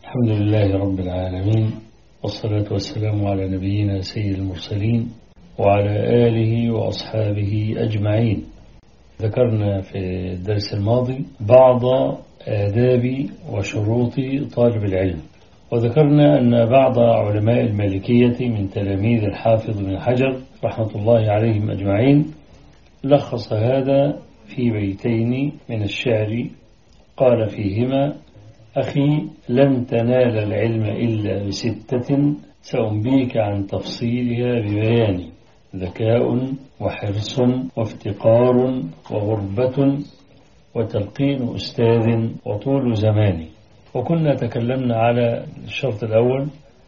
الحمد لله رب العالمين، والصلاة والسلام على نبينا سيد المرسلين وعلى آله وأصحابه أجمعين. ذكرنا في الدرس الماضي بعض آداب وشروط طالب العلم، وذكرنا أن بعض علماء المالكية من تلاميذ الحافظ بن حجر رحمة الله عليهم أجمعين لخص هذا في بيتين من الشعر قال فيهما: أخي لن تنال العلم إلا بستة سأنبيك عن تفصيلها ببيان: ذكاء وحرص وافتقار وغربة وتلقين أستاذ وطول زمان. وكنا تكلمنا على الشرط الأول: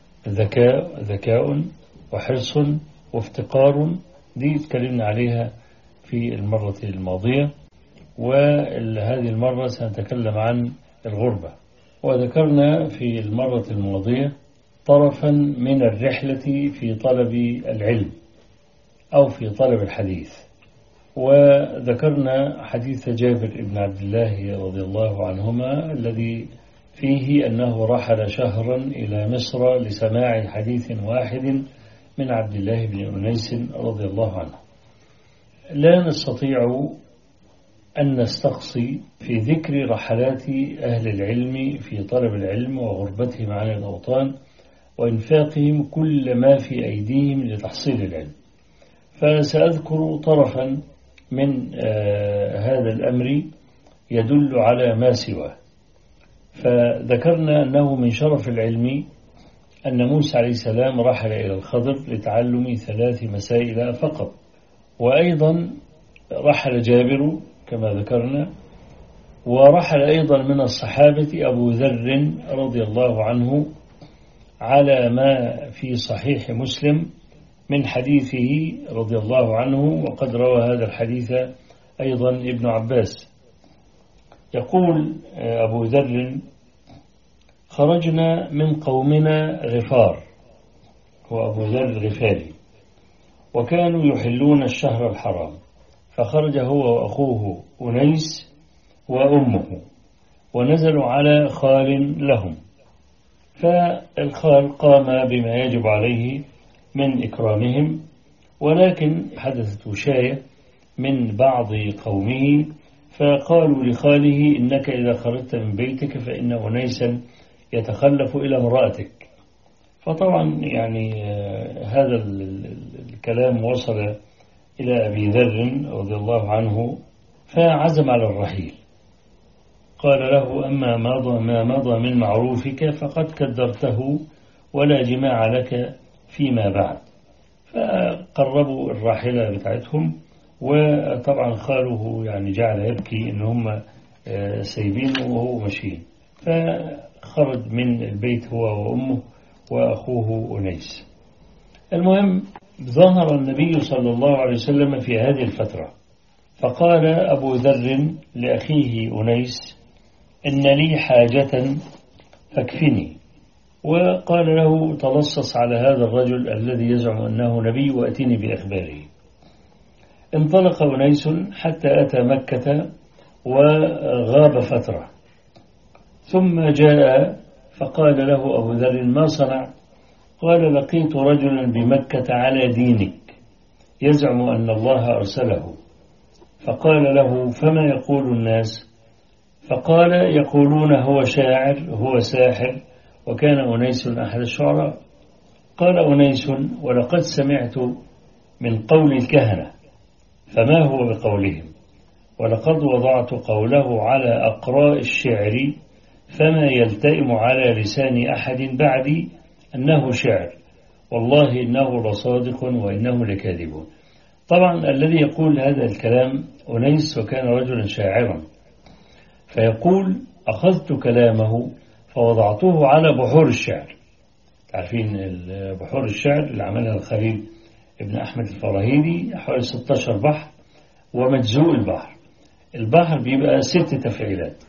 ذكاء وحرص وافتقار، دي تكلمنا عليها في المرة الماضية، وهذه المرة سنتكلم عن الغربة. وذكرنا في المرة الماضية طرفا من الرحلة في طلب العلم أو في طلب الحديث، وذكرنا حديث جابر بن عبد الله رضي الله عنهما الذي فيه أنه رحل شهرا إلى مصر لسماع حديث واحد من عبد الله بن أنيس رضي الله عنه. لا نستطيع أن نستقصي في ذكر رحلات أهل العلم في طلب العلم وغربتهم عن الأوطان وإنفاقهم كل ما في أيديهم لتحصيل العلم، فسأذكر طرفا من هذا الأمر يدل على ما سواه. فذكرنا أنه من شرف العلم أن موسى عليه السلام رحل إلى الخضر لتعلم 3 مسائل فقط، وأيضا رحل جابر كما ذكرنا، ورحل أيضا من الصحابة أبو ذر رضي الله عنه على ما في صحيح مسلم من حديثه رضي الله عنه، وقد روى هذا الحديث أيضا ابن عباس. يقول أبو ذر: خرجنا من قومنا غفار، هو أبو ذر الغفاري، وكانوا يحلون الشهر الحرام، فخرج هو وأخوه أنيس وأمه ونزلوا على خال لهم، فالخال قام بما يجب عليه من إكرامهم، ولكن حدثت وشاية من بعض قومه، فقالوا لخاله: إنك إذا خرجت من بيتك فإن أنيسا يتخلف إلى امرأتك. فطبعا يعني هذا الكلام وصل إلى أبي ذر رضي الله عنه، فعزم على الرحيل. قال له: أما ما مضى من معروفك فقد كدرته ولا جماع لك فيما بعد. فقربوا الراحلة بتاعتهم، وطبعا خاله يعني جعل يبكي إن هم سايبينه وهو ماشيين، فخرج من البيت هو وأمه وأخوه أنيس. المهم ظهر النبي صلى الله عليه وسلم في هذه الفترة، فقال أبو ذر لأخيه أنيس: إن لي حاجة فاكفني. وقال له: تلصص على هذا الرجل الذي يزعم أنه نبي وأتني بأخباره. انطلق أنيس حتى أتى مكة وغاب فترة، ثم جاء فقال له أبو ذر: ما صنع؟ قال: لقيت رجلا بمكة على دينك يزعم أن الله أرسله. فقال له: فما يقول الناس؟ فقال: يقولون هو شاعر، هو ساحر. وكان أنيس أحد الشعراء. قال أنيس: ولقد سمعت من قول الكهنة، فما هو بقولهم؟ ولقد وضعت قوله على أقراء الشعر، فما يلتئم على لسان أحد بعدي أنه شعر، والله إنه لصادق وإنه لكاذب. طبعا الذي يقول هذا الكلام أنيس، وكان رجلا شاعرا، فيقول: أخذت كلامه فوضعته على بحور الشعر. تعرفين بحور الشعر اللي عملها الخليل ابن أحمد الفراهيدي، حوالي 16 بحر ومجزوء البحر. البحر بيبقى 6 تفعيلات،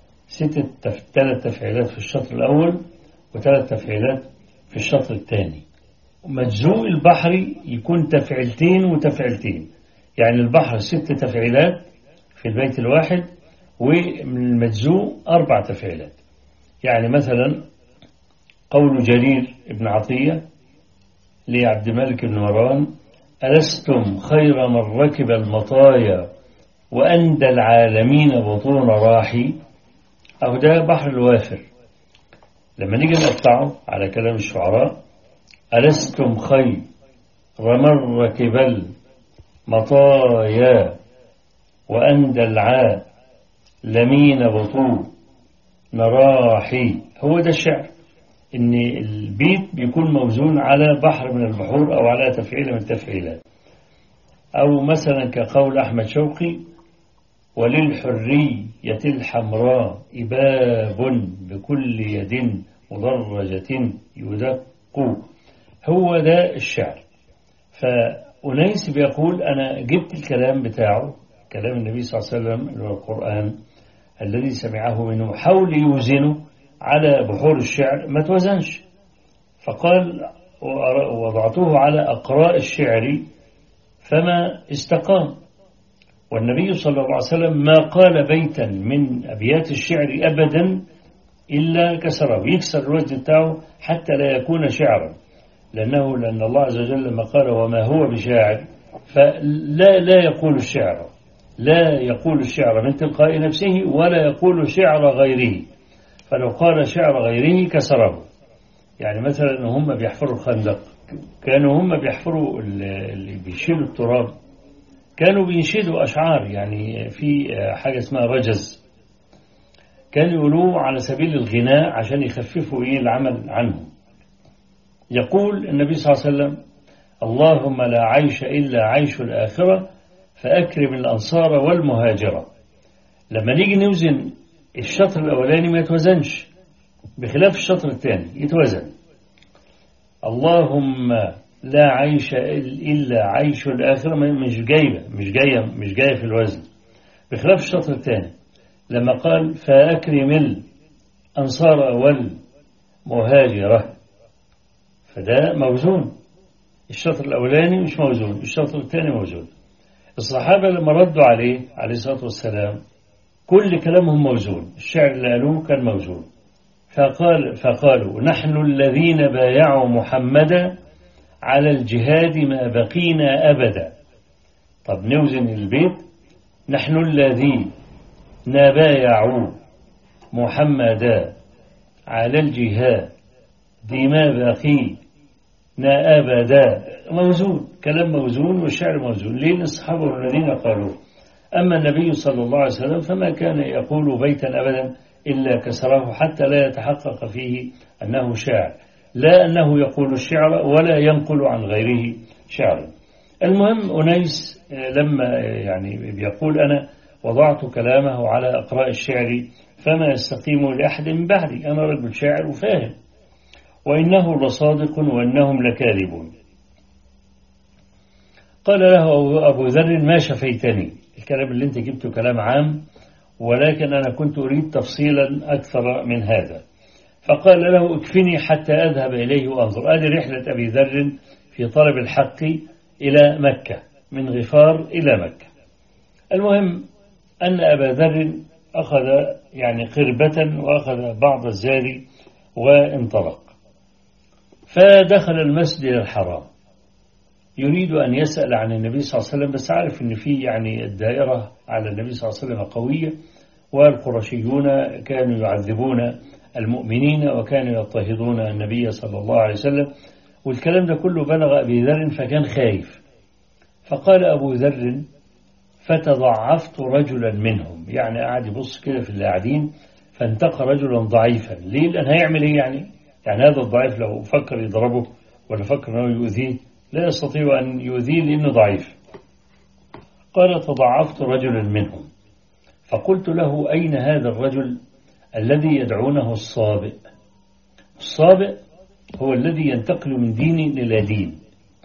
3 تفعيلات في الشطر الأول و3 تفعيلات في الشطر الثاني. مجزوء البحر يكون تفعيلتين وتفعيلتين، يعني البحر 6 تفعيلات في البيت الواحد، والمجزوء 4 تفعيلات. يعني مثلا قول جرير بن عطية لعبد الملك بن مروان: ألستم خير من ركب المطايا وأندى العالمين بطون راحي؟ أو ده بحر الوافر. لما نيجي نقطعه على كلام الشعراء: ألستم خير من ركب المطايا وأندى العالمين بطون راحي، هو ده الشعر. إن البيت بيكون موزون على بحر من البحور أو على تفعيل من التفعيلات. أو مثلا كقول أحمد شوقي: وللحرية الحمراء إباب بكل يد مدرجة يدق. هو ده الشعر. فأنيس بيقول: أنا جبت الكلام بتاعه، كلام النبي صلى الله عليه وسلم اللي هو القرآن الذي سمعه منه، حاول يوزنه على بحور الشعر ما توزنش، فقال: وضعته على أقراء الشعر فما استقام. والنبي صلى الله عليه وسلم ما قال بيتا من أبيات الشعر أبدا إلا كسره، يكسر الوزن بتاعه حتى لا يكون شعرا، لأن الله عز وجل لما قال: وما هو بشاعر، فلا يقول الشعر، لا يقول الشعر من تلقاء نفسه، ولا يقول شعر غيره. فلو قال شعر غيره كسره. يعني مثلا هم بيحفروا الخندق، كانوا هم بيحفروا اللي بيشيلوا التراب، كانوا بينشدوا أشعار، يعني في حاجة اسمها رجز، كانوا يقولوه على سبيل الغناء عشان يخففوا العمل عنهم. يقول النبي صلى الله عليه وسلم: اللهم لا عيش إلا عيش الآخرة فأكرم الأنصار والمهاجرة. لما نيجي نوزن الشطر الأولاني ما يتوزنش، بخلاف الشطر الثاني يتوزن. اللهم لا عيش إلا عيش الآخرة مش جاية في الوزن، بخلاف الشطر الثاني لما قال: فأكرم الأنصار والمهاجرة، فده موزون. الشطر الأولاني مش موزون، الشطر الثاني موزون. الصحابة لما ردوا عليه الصلاة والسلام كل كلامهم موزون، الشعر اللي قالوه كان موزون. فقالوا: نحن الذين بايعوا محمدا على الجهاد ما بقينا أبدا. طب نوزن البيت: نحن الذين بايعوا محمدا على الجهاد ما بقينا أبدا. موزون، كلام موزون والشعر موزون. ليه؟ الصحابة الذين قالوا. أما النبي صلى الله عليه وسلم فما كان يقول بيتا أبدا إلا كسره حتى لا يتحقق فيه أنه شاعر، لا أنه يقول الشعر ولا ينقل عن غيره شعرا. المهم أنيس لما يعني بيقول: أنا وضعت كلامه على أقراء الشعر فما يستقيم لأحد من بعدي، أنا رجل شاعر وفاهم، وإنه لصادق وإنهم لكاذبون. قال له أبو ذر: ما شفيتني، الكلام اللي انت جبته كلام عام، ولكن أنا كنت أريد تفصيلا أكثر من هذا. فقال له: اكفني حتى أذهب إليه وأنظر. هذه رحلة أبي ذر في طلب الحق إلى مكة، من غفار إلى مكة. المهم أن أبا ذر أخذ يعني قربة وأخذ بعض الزاد وانطلق، فدخل المسجد الحرام يريد أن يسأل عن النبي صلى الله عليه وسلم، بس عارف أن في يعني الدائرة على النبي صلى الله عليه وسلم قوية، والقرشيون كانوا يعذبون المؤمنين وكانوا يضطهدون النبي صلى الله عليه وسلم، والكلام ده كله بلغ أبي ذر فكان خايف. فقال أبو ذر: فتضعفت رجلا منهم، يعني قاعد يبص كده في اللي قاعدين، فانتقى رجلا ضعيفا. ليه؟ لأن هيعمل إيه يعني هذا الضعيف لو فكر يضربه ولا فكر أنه يؤذيه لا يستطيع أن يؤذيه لأنه ضعيف. قال: تضعفت رجلا منهم، فقلت له: أين هذا الرجل الذي يدعونه الصابئ؟ الصابئ هو الذي ينتقل من دين إلى دين،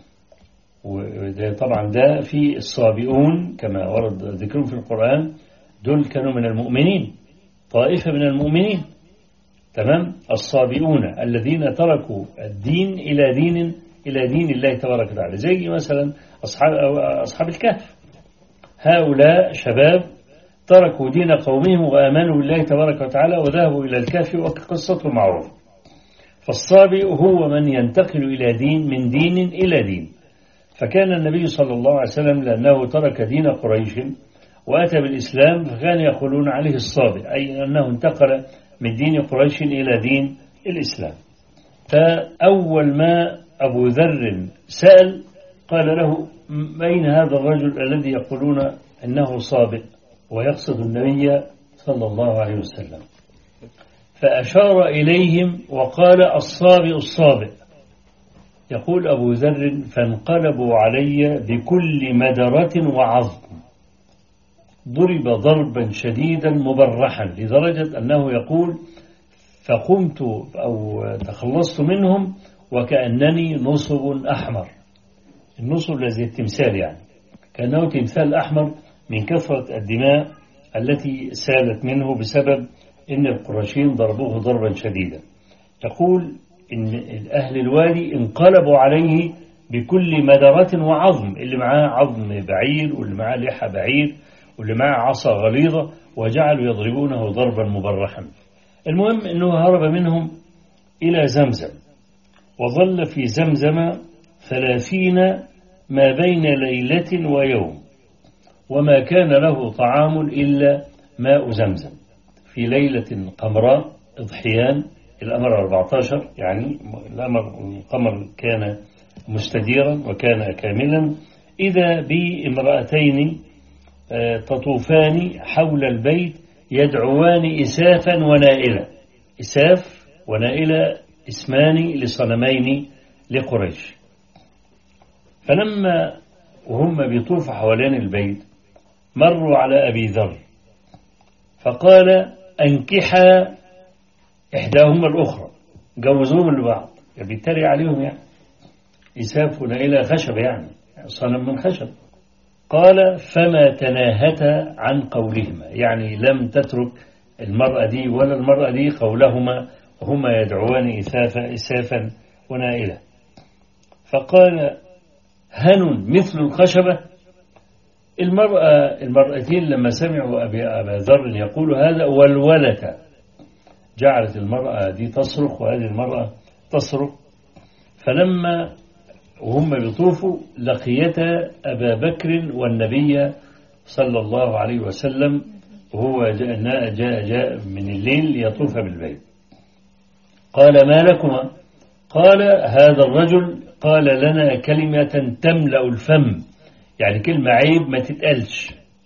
وطبعا ده في الصابئون كما ورد ذكرهم في القرآن، دول كانوا من المؤمنين، طائفة من المؤمنين، تمام. الصابئون الذين تركوا الدين إلى دين الله تبارك وتعالى، زي مثلا أصحاب الكهف. هؤلاء شباب تركوا دين قومهم وآمنوا بالله تبارك وتعالى وذهبوا إلى الكهف، وقصته معروفة. فالصابئ هو من ينتقل إلى دين من دين إلى دين. فكان النبي صلى الله عليه وسلم لأنه ترك دين قريش وأتى بالإسلام فكان يقولون عليه الصابئ، أي أنه انتقل من دين قريش إلى دين الإسلام. فأول ما أبو ذر سأل قال له: أين هذا الرجل الذي يقولون أنه صابئ؟ ويقصد النبي صلى الله عليه وسلم. فأشار إليهم وقال: الصابئ الصابئ. يقول أبو ذر: فانقلبوا علي بكل مدرة وعظم، ضرب ضربا شديدا مبرحا لدرجة أنه يقول: فقمت أو تخلصت منهم وكأنني نصب أحمر. النصب الذي التمثال، يعني كأنه تمثال أحمر من كثرة الدماء التي سالت منه بسبب إن القرشين ضربوه ضربا شديدا. يقول إن أهل الوادي انقلبوا عليه بكل مدرة وعظم، اللي معاه عظم بعير واللي معاه لحى بعير واللي معاه عصا غليظة، وجعلوا يضربونه ضربا مبرحا. المهم أنه هرب منهم إلى زمزم، وظل في زمزم 30 ما بين ليلة ويوم، وما كان له طعام إلا ماء زمزم. في ليلة قمراء إضحيان الأمر 14، يعني القمر كان مستديرا وكان كاملا، إذا بامرأتين تطوفان حول البيت يدعوان إسافا ونائلة. إساف ونائلة اسمان لصنمين لقريش. فلما وهم بيطوفوا حوالين البيت مروا على أبي ذر فقال: أنكحا إحداهما الأخرى، جوزوهم لبعض، بيتريق عليهم، يعني إساف ونائلة خشب، يعني صنم من خشب. قال: فما تناهتا عن قولهما، يعني لم تترك المرأة دي ولا المرأة دي قولهما وهما يدعوان إسافا ونائلة. فقال: هن مثل الخشبة. المرأتين لما سمعوا أبا ذر يقول هذا والولة، جعلت المرأة دي تصرخ وهذه المرأة تصرخ. فلما وهم بيطوفوا لقيتا أبا بكر والنبي صلى الله عليه وسلم، وهو جاء من الليل ليطوف بالبيت. قال: ما لكما؟ قال: هذا الرجل قال لنا كلمة تملأ الفم، يعني كلمة عيب ما تتقالش.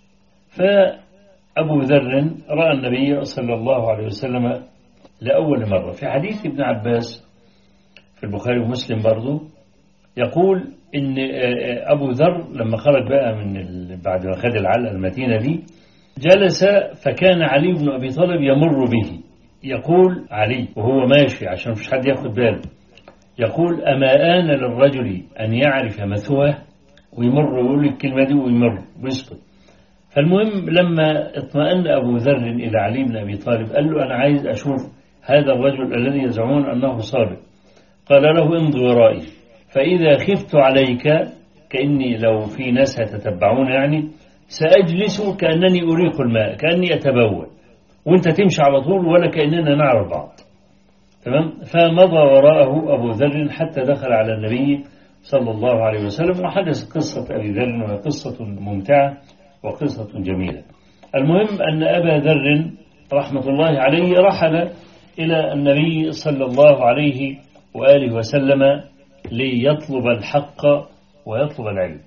فأبو ذر رأى النبي صلى الله عليه وسلم لأول مرة. في حديث ابن عباس في البخاري ومسلم برضو يقول إن أبو ذر لما خرج بقى بعد ما خد العلقة المتينة دي جلس، فكان علي بن أبي طالب يمر به. يقول علي وهو ماشي عشان مش حد ياخد باله، يقول: أما آن للرجل أن يعرف مثواه، ويمر ويقول الكلمة دي ويمر ويسكت. فالمهم لما اطمأن أبو ذر إلى علي بن أبي طالب قال له: أنا عايز أشوف هذا الرجل الذي يزعمون أنه صادق. قال له: امضي ورائي، فإذا خفت عليك، كأني لو في ناس هتتبعون يعني، سأجلس كأنني أريق الماء، كأني أتبول، وانت تمشي على طول ولا كأننا نعرف بعض. تمام؟ فمضى وراءه أبو ذر حتى دخل على النبي صلى الله عليه وسلم، وحدث قصة أبي ذر، وهي قصة ممتعة وقصة جميلة. المهم أن أبا ذر رحمة الله عليه رحل إلى النبي صلى الله عليه وآله وسلم ليطلب الحق ويطلب العلم.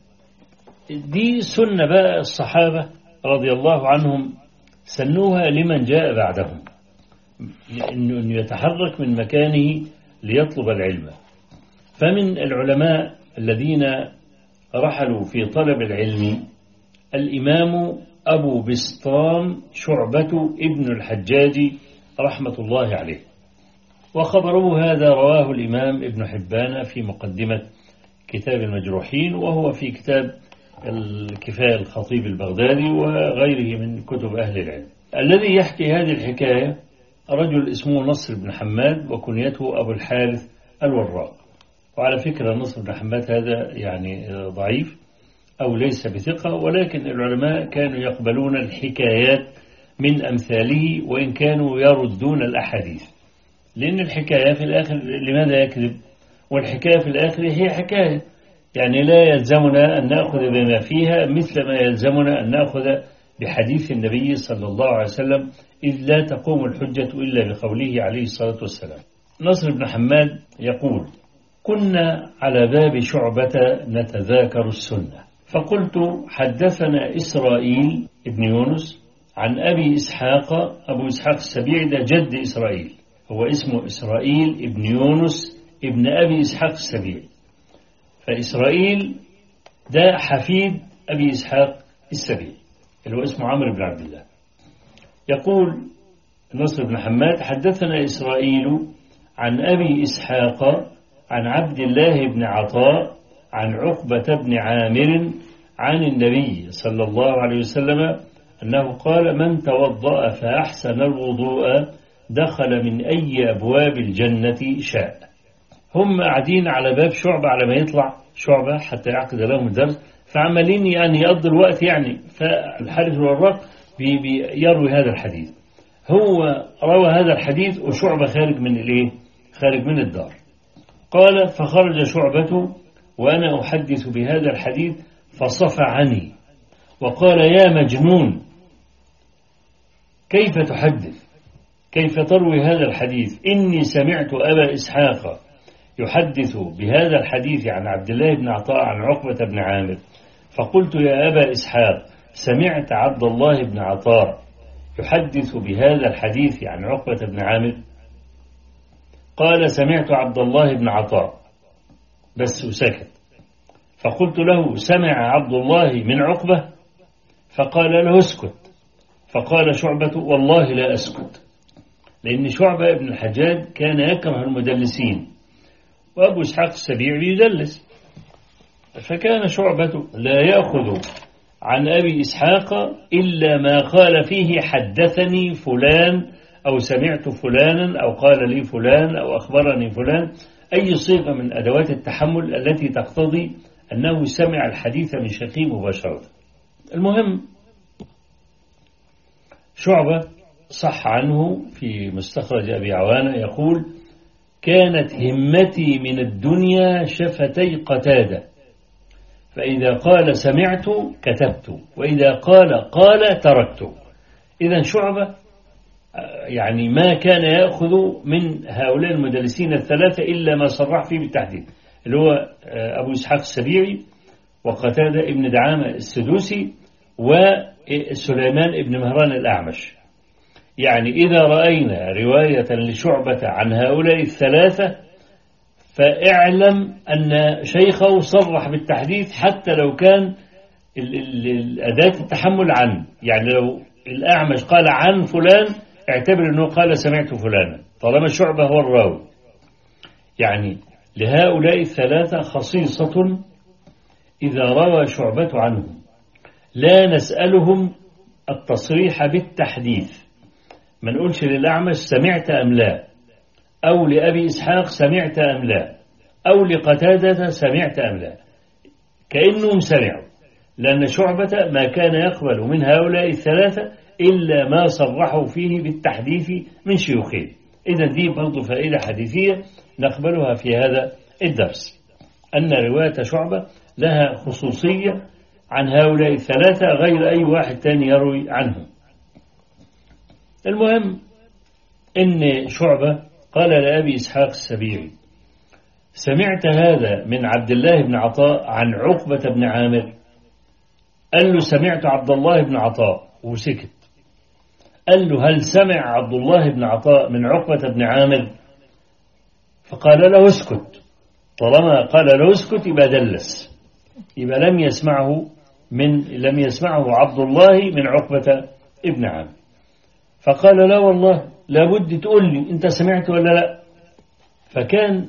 دي سنة بقى الصحابة رضي الله عنهم سنوها لمن جاء بعدهم، أنه يتحرك من مكانه ليطلب العلم. فمن العلماء الذين رحلوا في طلب العلم الإمام أبو بسطام شعبة ابن الحجاج رحمة الله عليه، وخبره هذا رواه الإمام ابن حبان في مقدمة كتاب المجروحين، وهو في كتاب الكفاية الخطيب البغدادي وغيره من كتب أهل العلم. الذي يحكي هذه الحكاية رجل اسمه نصر بن حماد، وكنيته أبو الحارث الوراق. وعلى فكرة نصر بن حماد هذا يعني ضعيف أو ليس بثقة، ولكن العلماء كانوا يقبلون الحكايات من أمثاله وإن كانوا يردون الأحاديث، لأن الحكاية في الآخر لماذا يكذب؟ والحكاية في الآخر هي حكاية، يعني لا يلزمنا أن نأخذ بما فيها مثل ما يلزمنا أن نأخذ بحديث النبي صلى الله عليه وسلم، إذ لا تقوم الحجة إلا بقوله عليه الصلاة والسلام. نصر بن حماد يقول: كنا على باب شعبة نتذاكر السنة، فقلت: حدثنا إسرائيل ابن يونس عن أبي إسحاق. أبو إسحاق السبيعي ده جد إسرائيل، هو اسمه إسرائيل ابن يونس ابن أبي إسحاق السبيعي، فإسرائيل ده حفيد أبي إسحاق السبيعي اللي هو اسمه عمرو بن عبد الله. يقول نصر بن حماد: حدثنا إسرائيل عن أبي إسحاق عن عبد الله بن عطاء عن عقبة بن عامر عن النبي صلى الله عليه وسلم أنه قال: من توضأ فأحسن الوضوء دخل من أي أبواب الجنة شاء. هم قاعدين على باب شعبة على ما يطلع شعبة حتى يعقد لهم الدرس، فعمالين يعني يقضي الوقت يعني، فالحارث الوراق يروي هذا الحديث. هو روى هذا الحديث وشعبة خارج من الايه؟ خارج من الدار. قال: فخرج شعبة وأنا أحدث بهذا الحديث فصفعني وقال: يا مجنون، كيف تحدث؟ كيف تروي هذا الحديث؟ إني سمعت أبا إسحاق يحدث بهذا الحديث عن عبد الله بن عطاء عن عقبة بن عامر، فقلت: يا أبا إسحاق، سمعت عبد الله بن عطاء يحدث بهذا الحديث عن عقبة بن عامر؟ قال: سمعت عبد الله بن عطاء بس، وسكت. فقلت له: سمع عبد الله من عقبة؟ فقال له: اسكت. فقال شعبة: والله لا أسكت، لأن شعبة ابن الحجاج كان يكره المدلسين، وأبو إسحاق السبيعي يدلس، فكان شعبة لا يأخذ عن أبي إسحاق إلا ما قال فيه حدثني فلان أو سمعت فلانا أو قال لي فلان أو أخبرني فلان، أي صيغة من أدوات التحمل التي تقتضي أنه سمع الحديث من شيخه مباشرة. المهم شعبة صح عنه في مستخرج أبي عوانة يقول: كانت همتي من الدنيا شفتي قتادة، فإذا قال سمعت كتبت، وإذا قال تركت. إذن شعبة يعني ما كان يأخذ من هؤلاء المدلسين الثلاثة إلا ما صرح فيه بالتحديد، اللي هو أبو إسحاق السبيعي وقتادة ابن دعامة السدوسي وسليمان ابن مهران الأعمش. يعني إذا رأينا رواية لشعبة عن هؤلاء الثلاثة فاعلم أن شيخه صرح بالتحديث، حتى لو كان الأداة التحمل عنه، يعني لو الأعمش قال عن فلان اعتبر أنه قال سمعت فلانا طالما شعبة هو الراوي. يعني لهؤلاء الثلاثة خصيصة إذا روى شعبة عنهم لا نسألهم التصريح بالتحديث، ما نقولش للأعمش سمعت أم لا، أو لأبي إسحاق سمعت أم لا، أو لقتادة سمعت أم لا، كأنهم سمعوا، لأن شعبة ما كان يقبل من هؤلاء الثلاثة إلا ما صرحوا فيه بالتحديث من شيوخين. إذا دي برضو فائدة حديثية نقبلها في هذا الدرس، أن رواية شعبة لها خصوصية عن هؤلاء الثلاثة غير أي واحد تاني يروي عنهم. المهم إن شعبة قال لأبي إسحاق السبيعي: سمعت هذا من عبد الله بن عطاء عن عقبة بن عامر؟ قال له: سمعت عبد الله بن عطاء، وسكت. قال له: هل سمع عبد الله بن عطاء من عقبة بن عامر؟ فقال له: اسكت. طالما قال له اسكت يبقى دلس، يبقى لم يسمعه عبد الله من عقبة ابن عامر. فقال: لا والله لابد تقول لي أنت سمعت ولا لا. فكان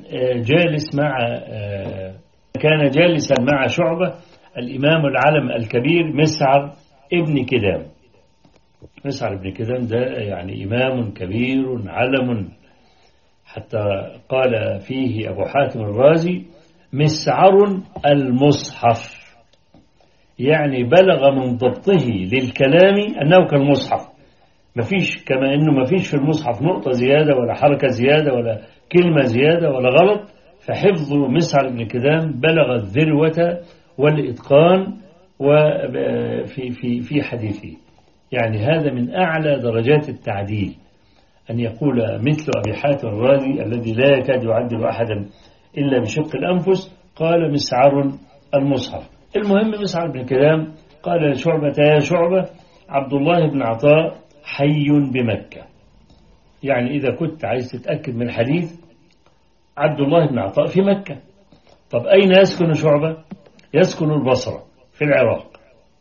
جالسا مع شعبة الإمام العلم الكبير مسعر ابن كدام. مسعر ابن كدام ده يعني إمام كبير علم، حتى قال فيه أبو حاتم الرازي: مسعر المصحف، يعني بلغ من ضبطه للكلام أنه كالمصحف، مفيش، كما أنه مفيش في المصحف نقطة زيادة ولا حركة زيادة ولا كلمة زيادة ولا غلط. فحفظ مسعر بن كدام بلغ الذروة والإتقان وفي في في حديثه. يعني هذا من أعلى درجات التعديل، أن يقول مثل أبي حاتم الرازي الذي لا يكاد يعدل أحدا إلا بشق الأنفس قال مسعر المصحف. المهم مسعر بن كدام قال لشعبة: يا شعبة، عبد الله بن عطاء حي بمكة. يعني إذا كنت عايز تتأكد من الحديث، عبد الله بن عطاء في مكة. طب أين يسكن شعبة؟ يسكن البصرة في العراق.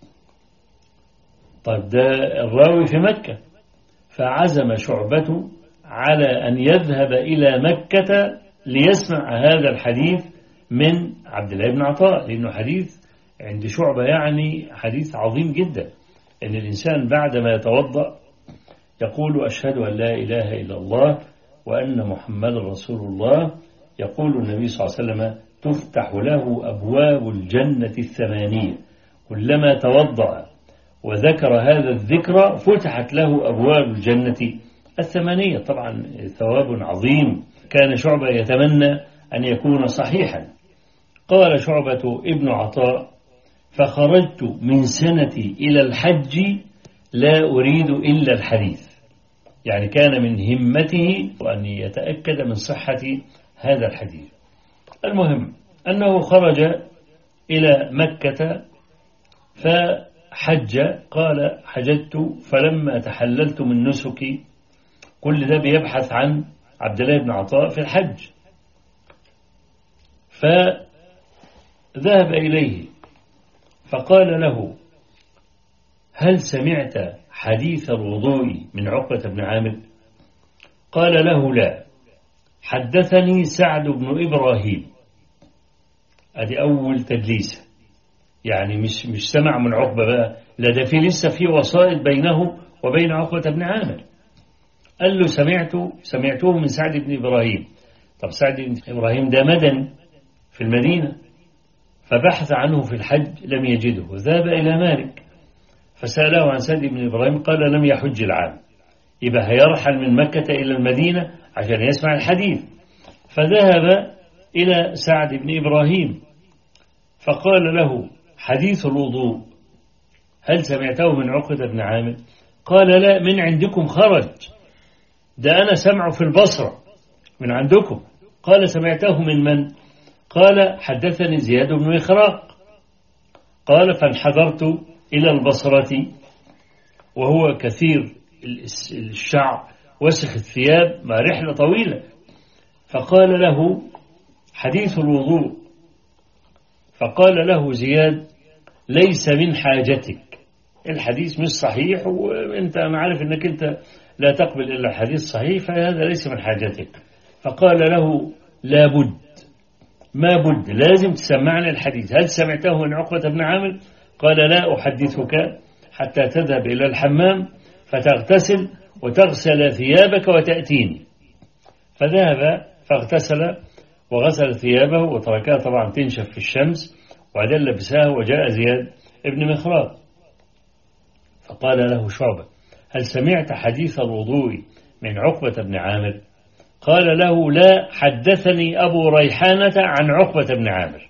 طب ده الراوي في مكة، فعزم شعبة على أن يذهب إلى مكة ليسمع هذا الحديث من عبد الله بن عطاء، لأنه حديث عند شعبة يعني حديث عظيم جدا، أن الإنسان بعدما يتوضأ يقول: أشهد أن لا إله إلا الله وأن محمد رسول الله. يقول النبي صلى الله عليه وسلم: تفتح له أبواب الجنة الثمانية، كلما توضأ وذكر هذا الذكر فتحت له أبواب الجنة الثمانية. طبعا ثواب عظيم، كان شعبة يتمنى أن يكون صحيحا. قال شعبة ابن عطاء: فخرجت من سنتي إلى الحج لا أريد إلا الحديث. يعني كان من همته أن يتأكد من صحة هذا الحديث. المهم أنه خرج إلى مكة فحج. قال: حججت فلما تحللت من نسكي. كل ده بيبحث عن عبد الله بن عطاء في الحج. فذهب إليه فقال له: هل سمعت حديث الوضوء من عقبة بن عامر؟ قال له: لا، حدثني سعد بن إبراهيم. هذه أول تدليسة، يعني مش سمع من عقبة بقى، لا، ده في لسه في وسائط بينه وبين عقبة بن عامر. قال له: سمعته من سعد بن إبراهيم. طب سعد بن إبراهيم ده مدني في المدينة، فبحث عنه في الحج لم يجده، ذهب إلى مالك فسأله عن سعد بن إبراهيم، قال: لم يحج العام. يبقى هيرحل من مكة إلى المدينة عشان يسمع الحديث. فذهب إلى سعد بن إبراهيم فقال له: حديث الوضوء هل سمعته من عقبة بن عامر؟ قال: لا، من عندكم خرج، ده أنا سمعه في البصرة من عندكم. قال: سمعته من من؟ قال: حدثني زياد بن إخراق. قال: فانحدرت إلى البصرة وهو كثير الشعر وسخ الثياب، ما رحلة طويلة. فقال له: حديث الوضوء. فقال له زياد: ليس من حاجتك، الحديث مش صحيح، وانت أنا عارف انك انت لا تقبل إلا الحديث صحيح، فهذا ليس من حاجتك. فقال له: لا بد، ما بد، لازم تسمعني الحديث. هل سمعته من عقبة بن عامر؟ قال: لا أحدثك حتى تذهب إلى الحمام فتغتسل وتغسل ثيابك وتأتيني. فذهب فاغتسل وغسل ثيابه وتركها طبعا تنشف في الشمس، وبعدين لبسها وجاء زياد ابن مخراق. فقال له شعبة: هل سمعت حديث الوضوء من عقبة بن عامر؟ قال له: لا، حدثني أبو ريحانة عن عقبة بن عامر.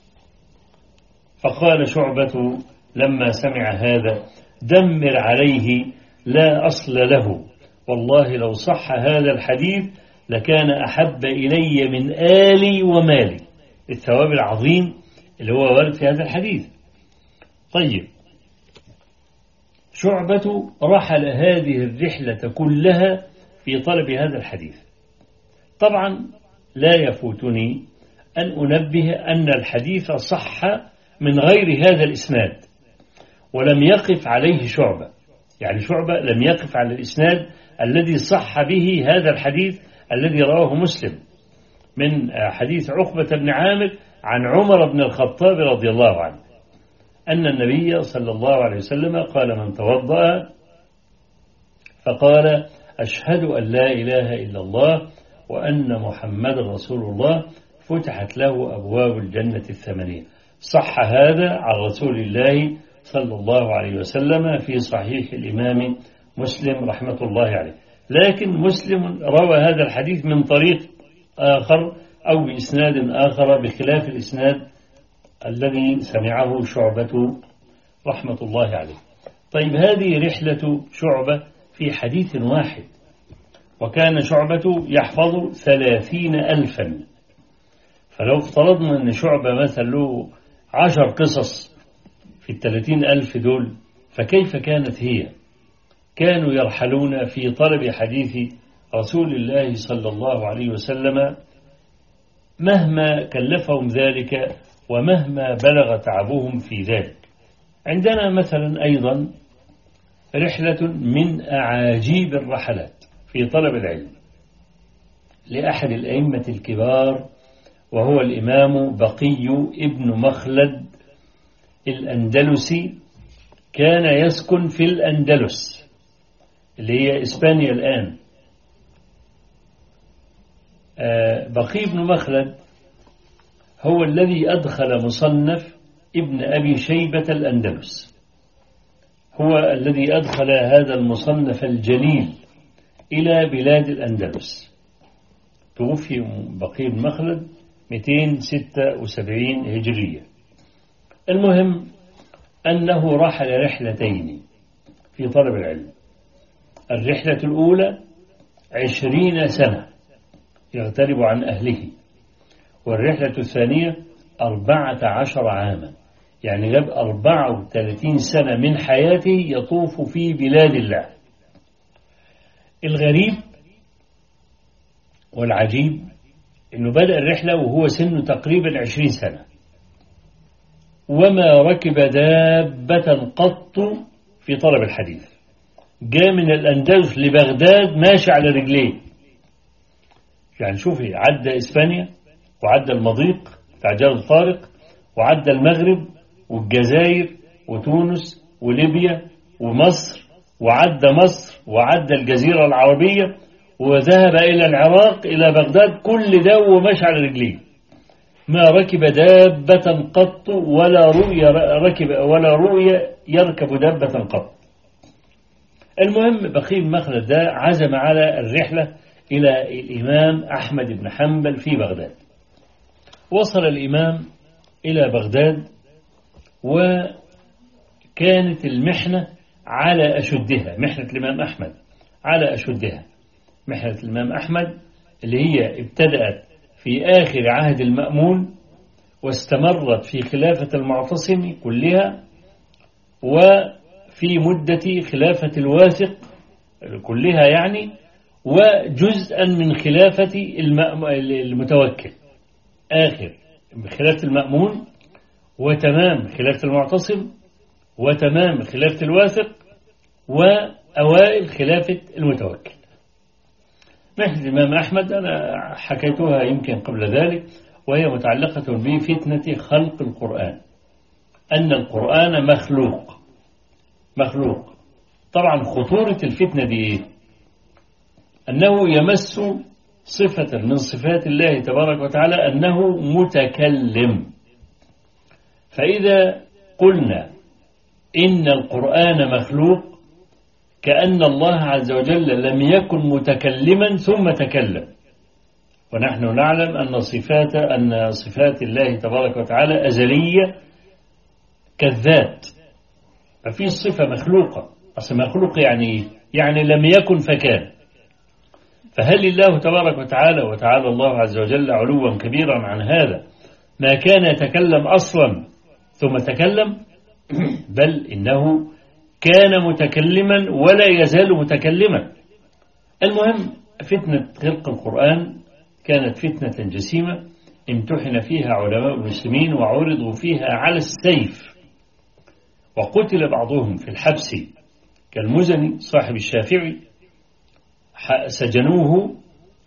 فقال شعبة لما سمع هذا: دمر عليه، لا أصل له، والله لو صح هذا الحديث لكان أحب إلي من آلي ومالي. الثواب العظيم اللي هو وارد في هذا الحديث. طيب، شعبة رحل هذه الرحلة كلها في طلب هذا الحديث. طبعا لا يفوتني أن أنبه أن الحديث صح من غير هذا الإسناد ولم يقف عليه شعبة. يعني شعبة لم يقف على الإسناد الذي صح به هذا الحديث الذي رواه مسلم من حديث عقبة بن عامر عن عمر بن الخطاب رضي الله عنه أن النبي صلى الله عليه وسلم قال: من توضأ فقال: أشهد أن لا إله إلا الله وأن محمد رسول الله فتحت له أبواب الجنة الثمانية. صح هذا عن رسول الله صلى الله عليه وسلم في صحيح الإمام مسلم رحمة الله عليه. لكن مسلم روى هذا الحديث من طريق آخر أو بإسناد آخر بخلاف الإسناد الذي سمعه شعبة رحمة الله عليه. طيب هذه رحلة شعبة في حديث واحد، وكان شعبة يحفظ 30,000. فلو افترضنا أن شعبة مثلا له 10 قصص في 30,000 دول، فكيف كانت هي؟ كانوا يرحلون في طلب حديث رسول الله صلى الله عليه وسلم مهما كلفهم ذلك ومهما بلغ تعبهم في ذلك. عندنا مثلا أيضا رحلة من أعاجيب الرحلات في طلب العلم لأحد الأئمة الكبار، وهو الإمام بقي ابن مخلد الأندلسي. كان يسكن في الأندلس اللي هي إسبانيا الآن. بقي ابن مخلد هو الذي أدخل مصنف ابن أبي شيبة الأندلس، هو الذي أدخل هذا المصنف الجليل إلى بلاد الأندلس. توفي بقي بن مخلد 276 هجرية. المهم أنه رحل رحلتين في طلب العلم. الرحلة الأولى 20 سنة يغترب عن أهله، والرحلة الثانية 14 عاما، يعني جاب 34 سنة من حياته يطوف في بلاد الله. الغريب والعجيب أنه بدأ الرحلة وهو سنه تقريبا 20 سنة، وما ركب دابة قط في طلب الحديث. جاء من الأندلس لبغداد ماشي على رجليه. يعني شوفي، عدى إسبانيا وعدى المضيق بتاع جبل طارق، وعدى المغرب والجزائر وتونس وليبيا ومصر، وعدى مصر وعدى الجزيرة العربية، وذهب إلى العراق إلى بغداد. كل ده وماشي على رجليه، ما ركب دابة قط ولا رؤية يركب دابة قط. المهم بقي بن مخلد ده عزم على الرحلة إلى الإمام أحمد بن حنبل في بغداد. وصل الإمام إلى بغداد، وكانت المحنة على أشدها، محنة الإمام أحمد على أشدها. محنة الإمام أحمد اللي هي ابتدأت في آخر عهد المأمون واستمرت في خلافة المعتصم كلها، وفي مدة خلافة الواثق كلها يعني، وجزءا من خلافة المتوكل، آخر خلافة المأمون، وتمام خلافة المعتصم، وتمام خلافة الواثق، وأوائل خلافة المتوكل. محنة الإمام أحمد أنا حكيتها يمكن قبل ذلك، وهي متعلقة بفتنة خلق القرآن، أن القرآن مخلوق. طبعا خطورة الفتنة دي إيه؟ أنه يمس صفة من صفات الله تبارك وتعالى أنه متكلم. فإذا قلنا إن القرآن مخلوق كأن الله عز وجل لم يكن متكلما ثم تكلم، ونحن نعلم أن صفات الله تبارك وتعالى أزلية كالذات، ففي صفة مخلوقة. أصل مخلوق يعني لم يكن فكان. فهل الله تبارك وتعالى الله عز وجل علوا كبيرا عن هذا ما كان يتكلم أصلا ثم تكلم؟ بل إنه كان متكلما ولا يزال متكلما. المهم فتنة خلق القرآن كانت فتنة جسيمة امتحن فيها علماء المسلمين وعرضوا فيها على السيف، وقتل بعضهم في الحبس كالمزني صاحب الشافعي، سجنوه،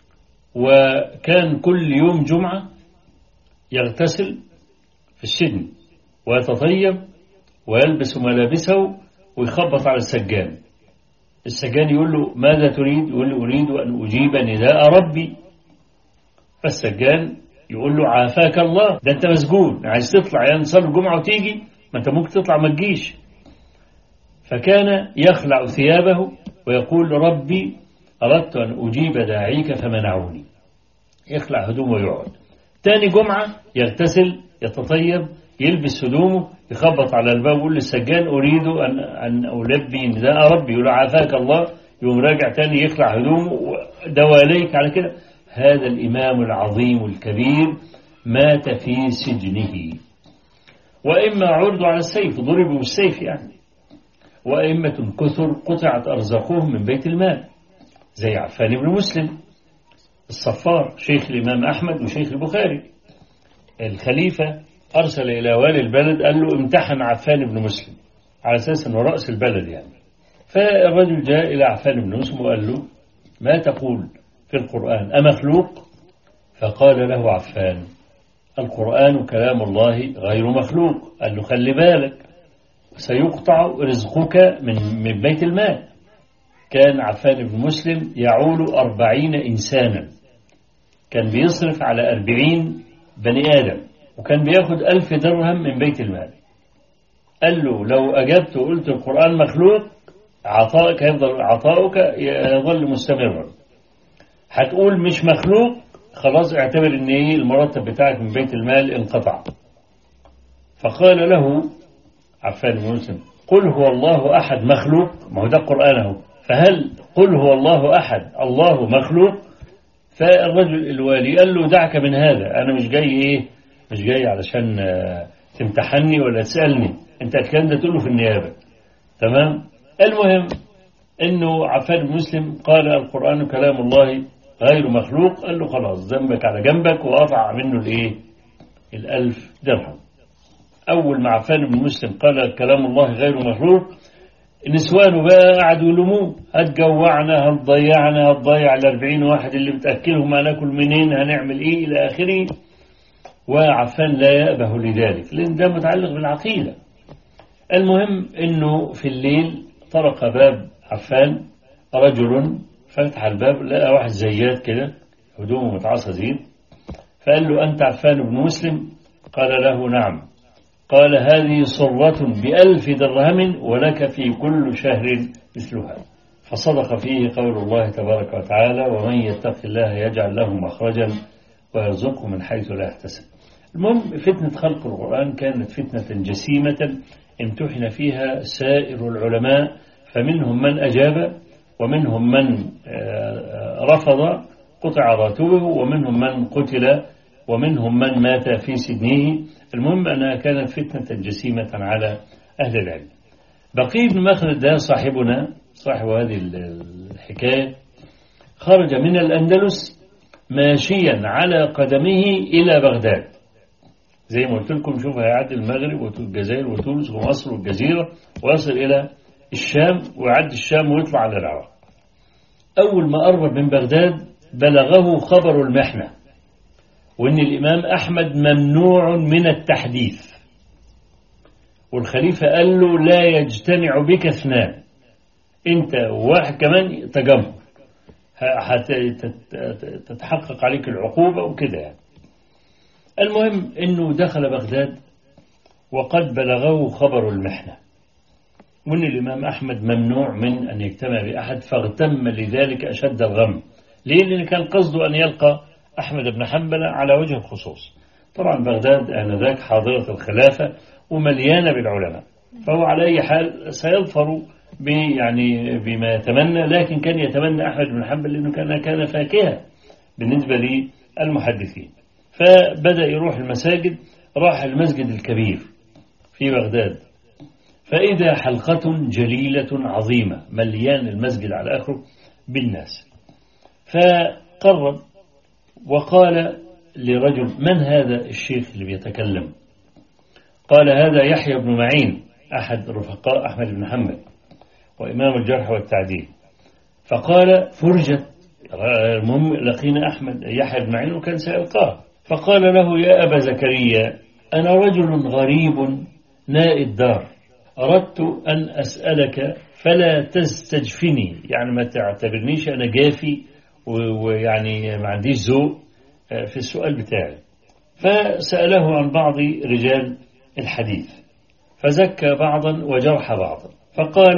وكان كل يوم جمعة يغتسل في السجن ويتطيب ويلبس ملابسه ويخبط على السجان. السجان يقول له ماذا تريد؟ يقول له أريد أن أجيب نداء ربي. فالسجان يقول له عافاك الله، ده أنت مسجون، عايز تطلع يعني نصلي الجمعة وتيجي؟ ما أنت ممكن تطلع ما تجيش. فكان يخلع ثيابه ويقول ربي أردت أن أجيب داعيك فمنعوني، يخلع هدومه ويقعد. تاني جمعة يغتسل يتطيب يلبس هدومه يخبط على الباب ويقول للسجان أريد أن ألبي نداء ربي، يقول عافاك الله، يقوم راجع تاني يخلع هدومه دواليك على كده. هذا الإمام العظيم الكبير مات في سجنه. وإما عرضوا على السيف، ضربوا بالسيف يعني. وأئمة كثر قطعت أرزاقهم من بيت المال، زي عفان بن مسلم الصفار شيخ الإمام أحمد وشيخ البخاري. الخليفة أرسل إلى والي البلد قال له امتحن عفان بن مسلم على أساس أنه رأس البلد يعني. فالرجل جاء إلى عفان بن مسلم وقال له ما تقول في القرآن أمخلوق؟ فقال له عفان القرآن كلام الله غير مخلوق. قال له خلي بالك سيقطع رزقك من بيت المال. كان عفان بن مسلم يعول 40 إنسانا، كان بيصرف على 40 بني آدم، وكان بياخد 1000 درهم من بيت المال. قال له لو أجبت وقلت القرآن مخلوق عطائك هيفضل، عطائك يظل مستمرا. هتقول مش مخلوق خلاص اعتبر ان ايه المرتب بتاعك من بيت المال انقطع. فقال له عفان بن مسلم قل هو الله أحد مخلوق؟ ما هو ده القرآن اهو، فهل قل هو الله أحد الله مخلوق؟ فالرجل الوالي قال له دعك من هذا، أنا مش جاي علشان تمتحني ولا تسألني، أنت الكلام ده تقوله في النيابة. تمام. المهم أنه عفان بن مسلم قال القرآن كلام الله غير مخلوق. قال له خلاص ذنبك على جنبك، وقطع منه 1000 درهم. أول ما عفان بن مسلم قال كلام الله غير مخلوق، نسوانه بقى قعدوا يلوموه، هتجوعنا، هتضيعنا، هتضيع 40 واحد اللي بتأكلهم، هناكل منين، هنعمل ايه إلى آخره. وعفان لا يأبه لذلك لأن ده متعلق بالعقيدة. المهم أنه في الليل طرق باب عفان رجل، فتح الباب لقى واحد زيات كده هدومه متعصى زيت، فقال له أنت عفان بن مسلم؟ قال له نعم. قال هذه صرة ب1000 درهم ولك في كل شهر مثلها. فصدق فيه قول الله تبارك وتعالى ومن يتق الله يجعل له مخرجا ويرزقه من حيث لا يحتسب. المهم فتنة خلق القرآن كانت فتنة جسيمة امتحن فيها سائر العلماء، فمنهم من أجاب ومنهم من رفض قطع راتبه ومنهم من قتل ومنهم من مات في سجنه. المهم أنها كانت فتنة جسيمة على أهل العلم. بقي بن مخلد ده صاحبنا صاحب هذه الحكاية خرج من الأندلس ماشيا على قدمه إلى بغداد، زي ما قلت لكم شوف هيعدي المغرب والجزائر وتونس ومصر والجزيرة ويصل إلى الشام ويعدي الشام ويطلع على العراق. أول ما قرب من بغداد بلغه خبر المحنة، وأن الإمام أحمد ممنوع من التحديث، والخليفة قال له لا يجتمع بك اثنان، أنت وواحد كمان تجمهر تتحقق عليك العقوبة وكده يعني. المهم أنه دخل بغداد وقد بلغه خبر المحنة، وأن الإمام أحمد ممنوع من أن يجتمع بأحد، فاغتم لذلك أشد الغم. ليه؟ لأن كان قصده أن يلقى أحمد بن حنبل على وجه الخصوص. طبعا بغداد آنذاك حاضرة الخلافة ومليانة بالعلماء، فهو على أي حال سيظفر يعني بما يتمنى، لكن كان يتمنى أحمد بن حنبل لأنه كان فاكهة بالنسبة للمحدثين. فبدأ يروح المساجد، راح المسجد الكبير في بغداد فإذا حلقة جليلة عظيمة مليان المسجد على آخره بالناس. فقرب وقال لرجل من هذا الشيخ اللي بيتكلم؟ قال هذا يحيى بن معين أحد رفقاء أحمد بن حنبل وإمام الجرح والتعديل. فقال فرجت، المهم لقينا أحمد يحيى بن معين وكان سيلقاه. فقال له يا أبا زكريا أنا رجل غريب نائي الدار، أردت أن أسألك فلا تستجفني، يعني ما تعتبرنيش أنا جافي ويعني ما عنديش ذوق في السؤال بتاعي. فسأله عن بعض رجال الحديث فزكى بعضا وجرح بعضا. فقال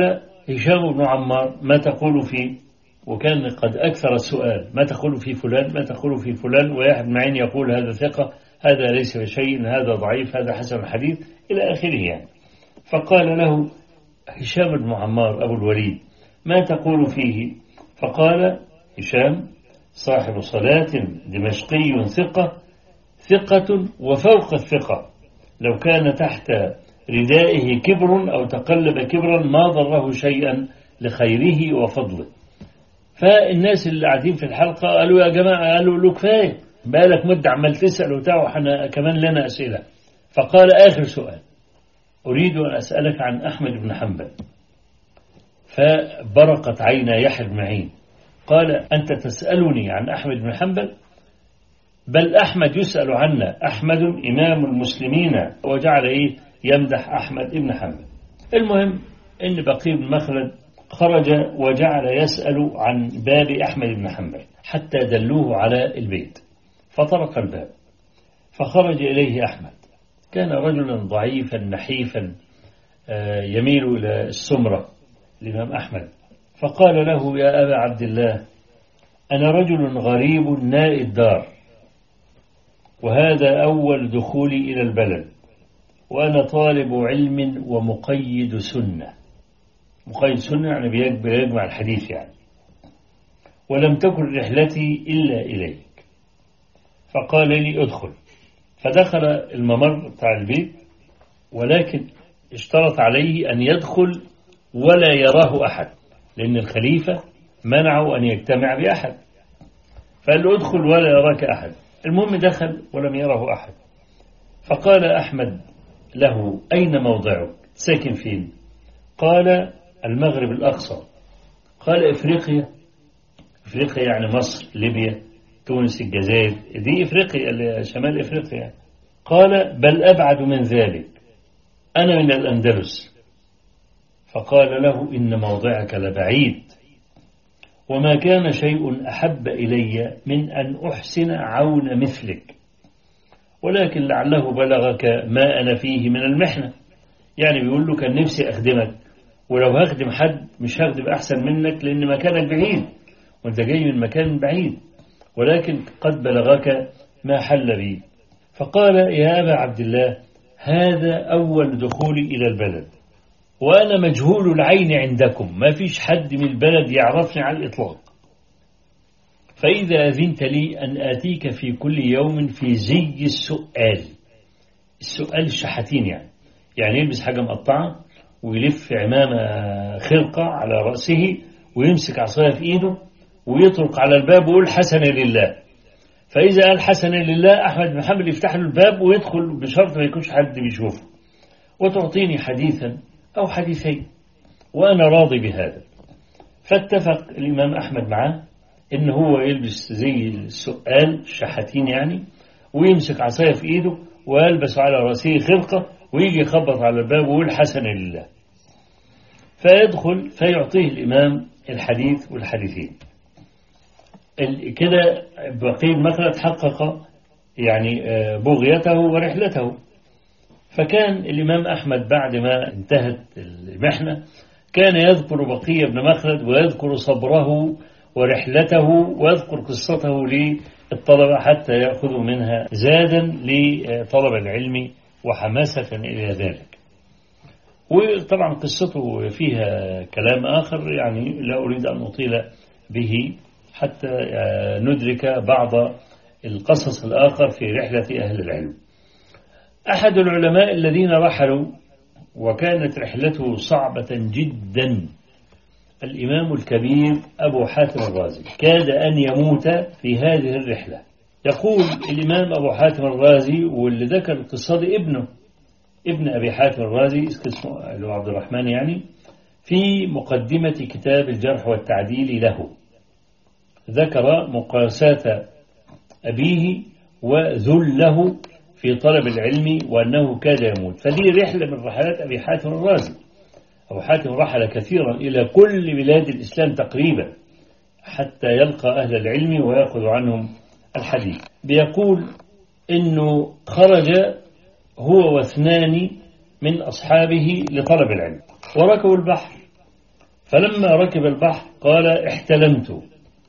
هشام بن عمار ما تقول فيه؟ وكان قد أكثر السؤال ما تقول في فلان، ما تقول في فلان، ويحيى بن معين يقول هذا ثقة، هذا ليس بشيء، هذا ضعيف، هذا حسن الحديث إلى آخره يعني. فقال له هشام بن عمار أبو الوليد ما تقول فيه؟ فقال هشام صاحب صلاة دمشقي ثقة وفوق الثقة، لو كان تحت ردائه كبر أو تقلب كبرا ما ضره شيئا لخيره وفضله. فالناس اللي قاعدين في الحلقة قالوا يا جماعة، قالوا له كفاية بالك مدة عمال تسأل وتاع وحنا كمان لنا أسئلة. فقال آخر سؤال أريد أن أسألك عن أحمد بن حنبل. فبرقت عينا يحيى بن معين قال أنت تسألني عن أحمد بن حنبل؟ بل أحمد يسأل عنا، أحمد إمام المسلمين، وجعل يمدح أحمد بن حنبل. المهم إن بقي بن مخلد خرج وجعل يسأل عن باب أحمد بن حنبل حتى دلوه على البيت، فطرق الباب فخرج إليه أحمد. كان رجلا ضعيفا نحيفا يميل إلى السمرة الإمام أحمد. فقال له يا أبا عبد الله أنا رجل غريب نائي الدار، وهذا أول دخولي إلى البلد، وأنا طالب علم ومقيد سنة. مقيد سنة يعني بيجمع الحديث يعني، ولم تكن رحلتي إلا إليك. فقال لي ادخل. فدخل الممر بتاع البيت، ولكن اشترط عليه أن يدخل ولا يراه أحد، لأن الخليفة منعه أن يجتمع بأحد. فقال له ادخل ولا يراك أحد. المهم دخل ولم يره أحد. فقال أحمد له أين موضعك؟ ساكن فين؟ قال المغرب الأقصى. قال إفريقيا؟ إفريقيا يعني مصر، ليبيا، تونس، الجزائر، دي إفريقيا، شمال إفريقيا. قال بل أبعد من ذلك، أنا من الأندلس. فقال له إن موضعك لبعيد، وما كان شيء أحب إلي من أن أحسن عون مثلك، ولكن لعله بلغك ما أنا فيه من المحنة. يعني بيقول له كان نفسي أخدمك، ولو هخدم حد مش هخدم أحسن منك لأن مكانك بعيد وانت جاي من مكان بعيد، ولكن قد بلغك ما حل بي. فقال يا أبا عبد الله هذا أول دخولي إلى البلد، وأنا مجهول العين عندكم، ما فيش حد من البلد يعرفني على الإطلاق، فإذا أذنت لي أن آتيك في كل يوم في زي السؤال. السؤال الشحاتين يعني يلبس حاجة مقطعة ويلف عمامة خرقة على رأسه ويمسك عصاية في إيده ويطرق على الباب ويقول حسن لله. فإذا قال حسن لله أحمد بن حنبل يفتح له الباب ويدخل بشرط ما يكونش حد بيشوفه، وتعطيني حديثا أو حديثين وأنا راضي بهذا. فاتفق الإمام أحمد معاه إن هو يلبس زي السؤال الشحاتين يعني، ويمسك عصاية في إيده ويلبس على رأسه خرقة ويجي يخبط على الباب ويقول حسن لله. فيدخل فيعطيه الإمام الحديث والحديثين. كده بقي المخلد حقق يعني بغيته ورحلته. فكان الإمام أحمد بعد ما انتهت المحنة كان يذكر بقي بن مخلد ويذكر صبره ورحلته ويذكر قصته للطلبة حتى يأخذوا منها زادا لطلب العلم وحماسة إلى ذلك. وطبعا قصته فيها كلام آخر يعني لا أريد أن أطيل به حتى ندرك بعض القصص الآخر في رحلة أهل العلم. أحد العلماء الذين رحلوا وكانت رحلته صعبة جدا الإمام الكبير أبو حاتم الرازي، كاد أن يموت في هذه الرحلة. يقول الإمام أبو حاتم الرازي، واللي ذكر القصة ابن أبي حاتم الرازي اسمه عبد الرحمن يعني، في مقدمة كتاب الجرح والتعديل له ذكر مقاساة أبيه وذله في طلب العلم وأنه كاد يموت. فدي رحلة من رحلات أبي حاتم الرازي. أبو حاتم رحل كثيرا إلى كل بلاد الإسلام تقريبا حتى يلقى أهل العلم ويأخذ عنهم الحديث. بيقول إنه خرج هو و2 من أصحابه لطلب العلم وركبوا البحر، فلما ركب البحر قال احتلمت،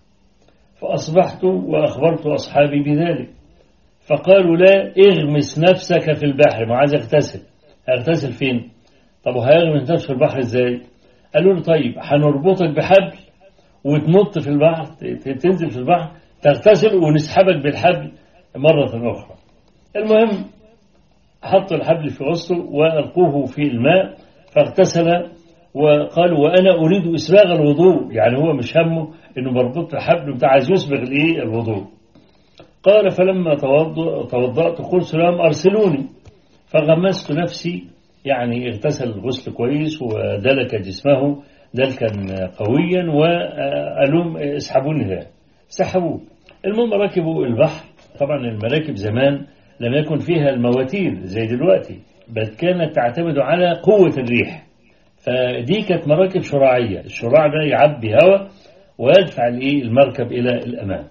فأصبحت وأخبرت أصحابي بذلك، فقالوا لا اغمس نفسك في البحر، ما عايز اغتسل فين؟ طب وهيغمس نفسه في البحر ازاي؟ قالوا له طيب هنربطك بحبل وتنط في البحر، تنزل في البحر تغتسل ونسحبك بالحبل مرة أخرى. المهم حطوا الحبل في وسطه وألقوه في الماء فاغتسل، وقالوا وأنا أريد إسباغ الوضوء، يعني هو مش همه إنه مربوط بحبل بتاع عايز يسبغ الوضوء. قال فلما توضأت قلت لهم أرسلوني، فغمست نفسي، يعني اغتسل الغسل كويس ودلك جسمه دلكا قويا، وقالوا اسحبوني ذا، سحبوه. المهم ركبوا البحر. طبعا المراكب زمان لم يكن فيها المواتير زي دلوقتي، بل كانت تعتمد على قوة الريح، فدي كانت مراكب شراعية، الشراع ده يعبي هواء ويدفع المركب إلى الأمام.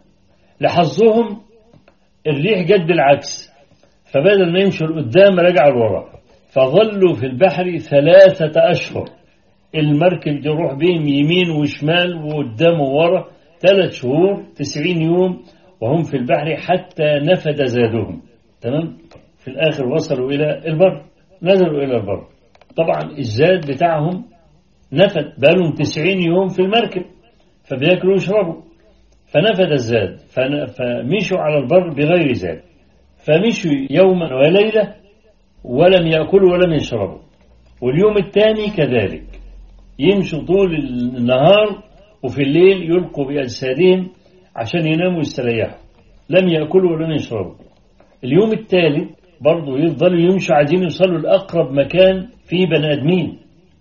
لحظهم الريح جت بالعكس، فبدل ما يمشوا لقدام رجعوا لورا، فظلوا في البحر 3 أشهر. المركب يروح بهم يمين وشمال وقدام وورا 3 شهور 90 يوم وهم في البحر حتى نفد زادهم. تمام. في الآخر وصلوا إلى البر، نزلوا إلى البر. طبعا الزاد بتاعهم نفد، بقالهم 90 يوم في المركب فبياكلوا ويشربوا، فنفد الزاد، فمشوا على البر بغير زاد، فمشوا يوما وليلة ولم يأكلوا ولم يشربوا. واليوم الثاني كذلك، يمشوا طول النهار وفي الليل يلقوا بأجسادهم عشان يناموا ويستريحوا، لم يأكلوا ولم يشربوا. اليوم الثالث برضو يفضلوا يمشوا عايزين يوصلوا لأقرب مكان فيه بني آدمين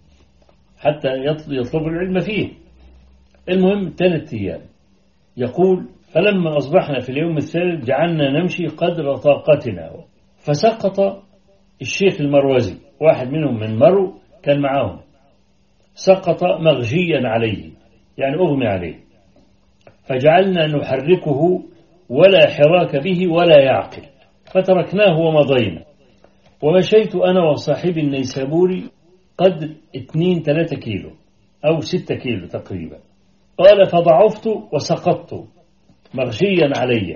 حتى يطلبوا العلم فيه. المهم 3 أيام. يقول فلما أصبحنا في اليوم الثالث جعلنا نمشي قدر طاقتنا، فسقط الشيخ المروزي، واحد منهم من مرو كان معاهم، سقط مغشيا عليه، يعني أغمي عليه، فجعلنا نحركه ولا حراك به ولا يعقل، فتركناه ومضينا. ومشيت أنا وصاحبي النيسابوري قدر 2-3 كيلو أو 6 كيلو تقريبا. قال فضعفت وسقطت مغشيا علي،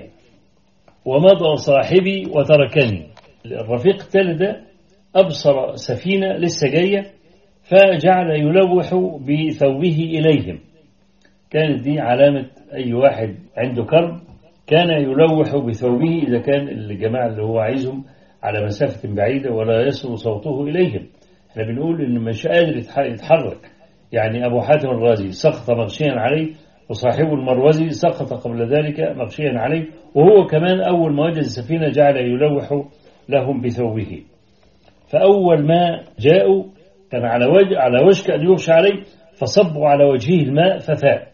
ومضى صاحبي وتركني. الرفيق الثالث ده أبصر سفينة لسه جاية، فجعل يلوح بثوبه إليهم. كانت دي علامة أي واحد عنده كرب، كان يلوح بثوبه إذا كان الجماعة اللي هو عايزهم على مسافة بعيدة ولا يصل صوته إليهم. احنا بنقول إن مش قادر يتحرك، يعني أبو حاتم الرازي سقط مغشيا عليه، وصاحبه المروزي سقط قبل ذلك مغشيا عليه، وهو كمان أول ما وجد السفينة جعل يلوح لهم بثوبه. فأول ما جاءوا كان على وشك أن يغشى عليه، فصبوا على وجهه الماء ففاء،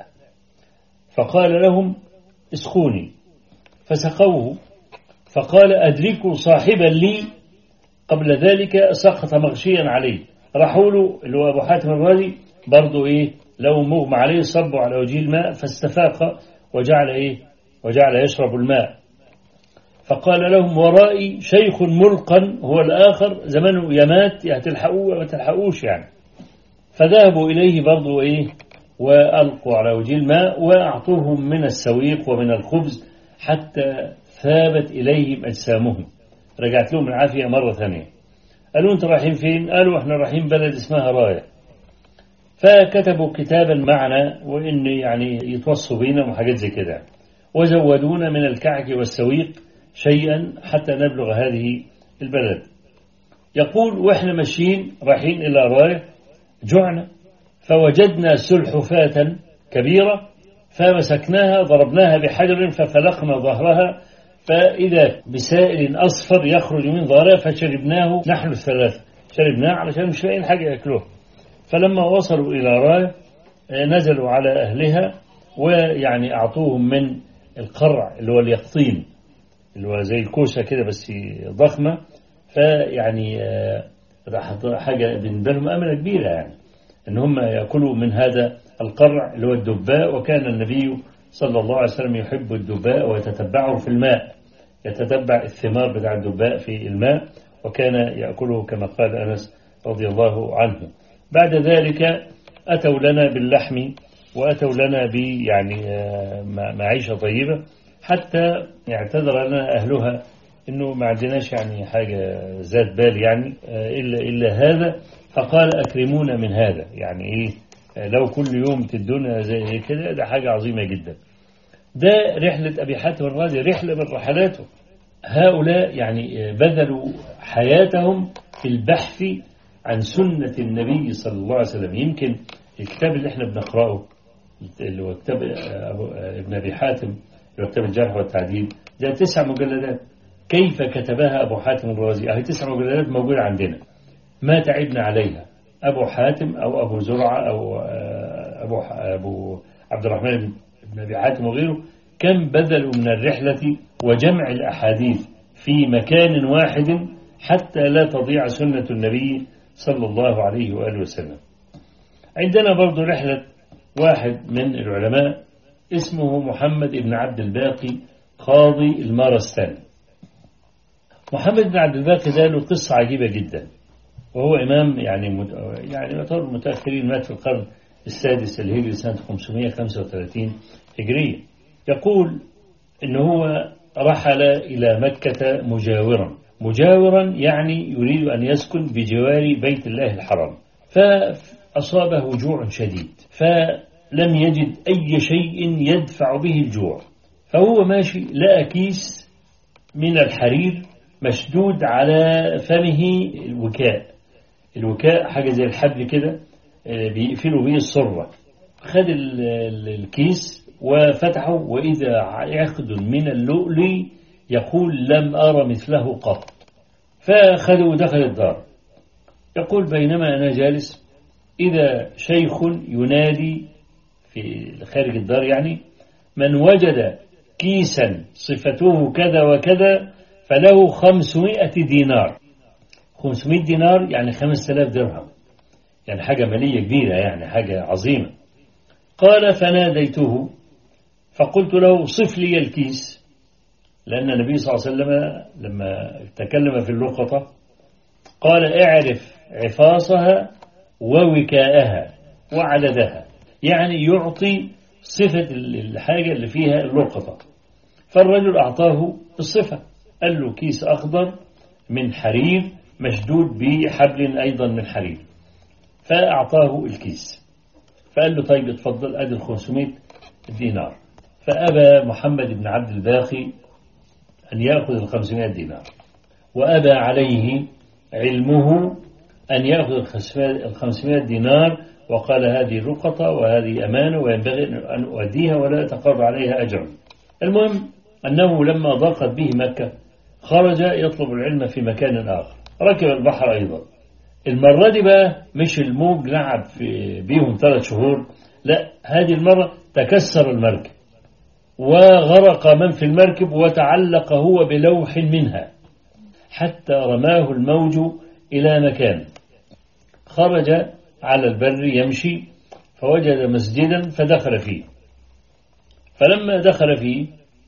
فقال لهم اسقوني، فسقوه. فقال أدركوا صاحبا لي قبل ذلك سقط مغشيا عليه. راحوا له اللي هو أبو حاتم الرازي برضو لو مغمى عليه، صبوا على وجهه الماء فاستفاق وجعل يشرب الماء. فقال لهم ورائي شيخ ملقا هو الآخر زمانه يمات، تلحقوه ما تلحقوش يعني. فذهبوا إليه برضو وألقوا على وجه الماء وأعطوهم من السويق ومن الخبز حتى ثابت إليهم أجسامهم، رجعت لهم العافية مرة ثانية. قالوا أنت رايحين فين؟ قالوا احنا رايحين بلد اسمها راية. فكتبوا كتابا معنا وإن يعني يتوصوا بينا وحاجات زي كده، وزودونا من الكعك والسويق شيئا حتى نبلغ هذه البلد. يقول وإحنا ماشيين رايحين إلى راية جعنا، فوجدنا سلحفاة كبيرة فمسكناها ضربناها بحجر ففلقنا ظهرها، فإذا بسائل أصفر يخرج من ظهرها فشربناه نحن الثلاثة، شربناه علشان مش لاقيين حاجة يأكلوها. فلما وصلوا إلى راية نزلوا على أهلها، ويعني أعطوهم من القرع اللي هو اليقطين اللي هو زي الكوسة كده بس ضخمة، فيعني حاجة بالنسبة لهم أمنة كبيرة يعني إن هم يأكلوا من هذا القرع اللي هو الدباء. وكان النبي صلى الله عليه وسلم يحب الدباء ويتتبعه في الماء، يتتبع الثمار بتاع الدباء في الماء، وكان يأكله كما قال أنس رضي الله عنه. بعد ذلك أتوا لنا باللحم وأتوا لنا يعني معيشة طيبة، حتى اعتذر لنا أهلها إنه ما عندناش يعني حاجة ذات بال يعني إلا هذا، فقال أكرمونا من هذا. يعني إيه؟ لو كل يوم تدونا زي كده ده حاجة عظيمة جدا. ده رحلة أبي حاتم الرازي، رحلة من رحلاته. هؤلاء يعني بذلوا حياتهم في البحث عن سنة النبي صلى الله عليه وسلم. يمكن الكتاب اللي احنا بنقرأه اللي هو كتاب ابن أبي حاتم اللي هو كتاب الجرح والتعديل، ده 9 مجلدات. كيف كتبها أبو حاتم الرازي؟ هي 9 مجلدات موجودة عندنا، ما تعبنا عليها. أبو حاتم أو أبو زرعة أو أبو عبد الرحمن بن أبي حاتم وغيره كم بذلوا من الرحلة وجمع الأحاديث في مكان واحد حتى لا تضيع سنة النبي صلى الله عليه وآله وسلم. عندنا برضو رحلة واحد من العلماء اسمه محمد بن عبد الباقي قاضي المارستاني. محمد بن عبد الباقي ده له قصة عجيبة جدا، وهو إمام يعني يعتبر متأخرين، مات في القرن السادس الهجري سنة 535 هجرية. يقول إن هو رحل إلى مكة مجاورا يعني يريد أن يسكن بجوار بيت الله الحرام، فأصابه جوع شديد فلم يجد أي شيء يدفع به الجوع، فهو ماشي لقى كيس من الحرير مشدود على فمه الوكاء حاجة زي الحبل كده بيقفلوا به الصرة. خد الكيس وفتحه وإذا عقد من اللؤلؤ يقول لم أرى مثله قط، فأخذه ودخل الدار. يقول بينما أنا جالس إذا شيخ ينادي في خارج الدار يعني من وجد كيسا صفته كذا وكذا فله 500 دينار. 500 دينار يعني 5000 درهم، يعني حاجة مالية كبيرة، يعني حاجة عظيمة. قال فناديته فقلت له صف لي الكيس، لأن النبي صلى الله عليه وسلم لما تكلم في اللقطة قال اعرف عفاصها ووكاءها وعددها، يعني يعطي صفة الحاجة اللي فيها اللقطة. فالرجل أعطاه الصفة، قال له كيس أخضر من حرير مشدود بحبل أيضا من حرير، فأعطاه الكيس. فقال له طيب اتفضل أدي 500 دينار. فأبى محمد بن عبد الباقي أن يأخذ 500 دينار، وأبى عليه علمه أن يأخذ 500 دينار، وقال هذه لقطة وهذه أمانة وينبغي أن أؤديها ولا أتقرب عليها أجر. المهم أنه لما ضاقت به مكة خرج يطلب العلم في مكان آخر، ركب البحر أيضا. المرة دي بقى مش الموج لعب بيهم 3 شهور، لا، هذه المرة تكسر المركب وغرق من في المركب وتعلق هو بلوح منها حتى رماه الموج إلى مكان. خرج على البر يمشي فوجد مسجدا فدخل فيه، فلما دخل فيه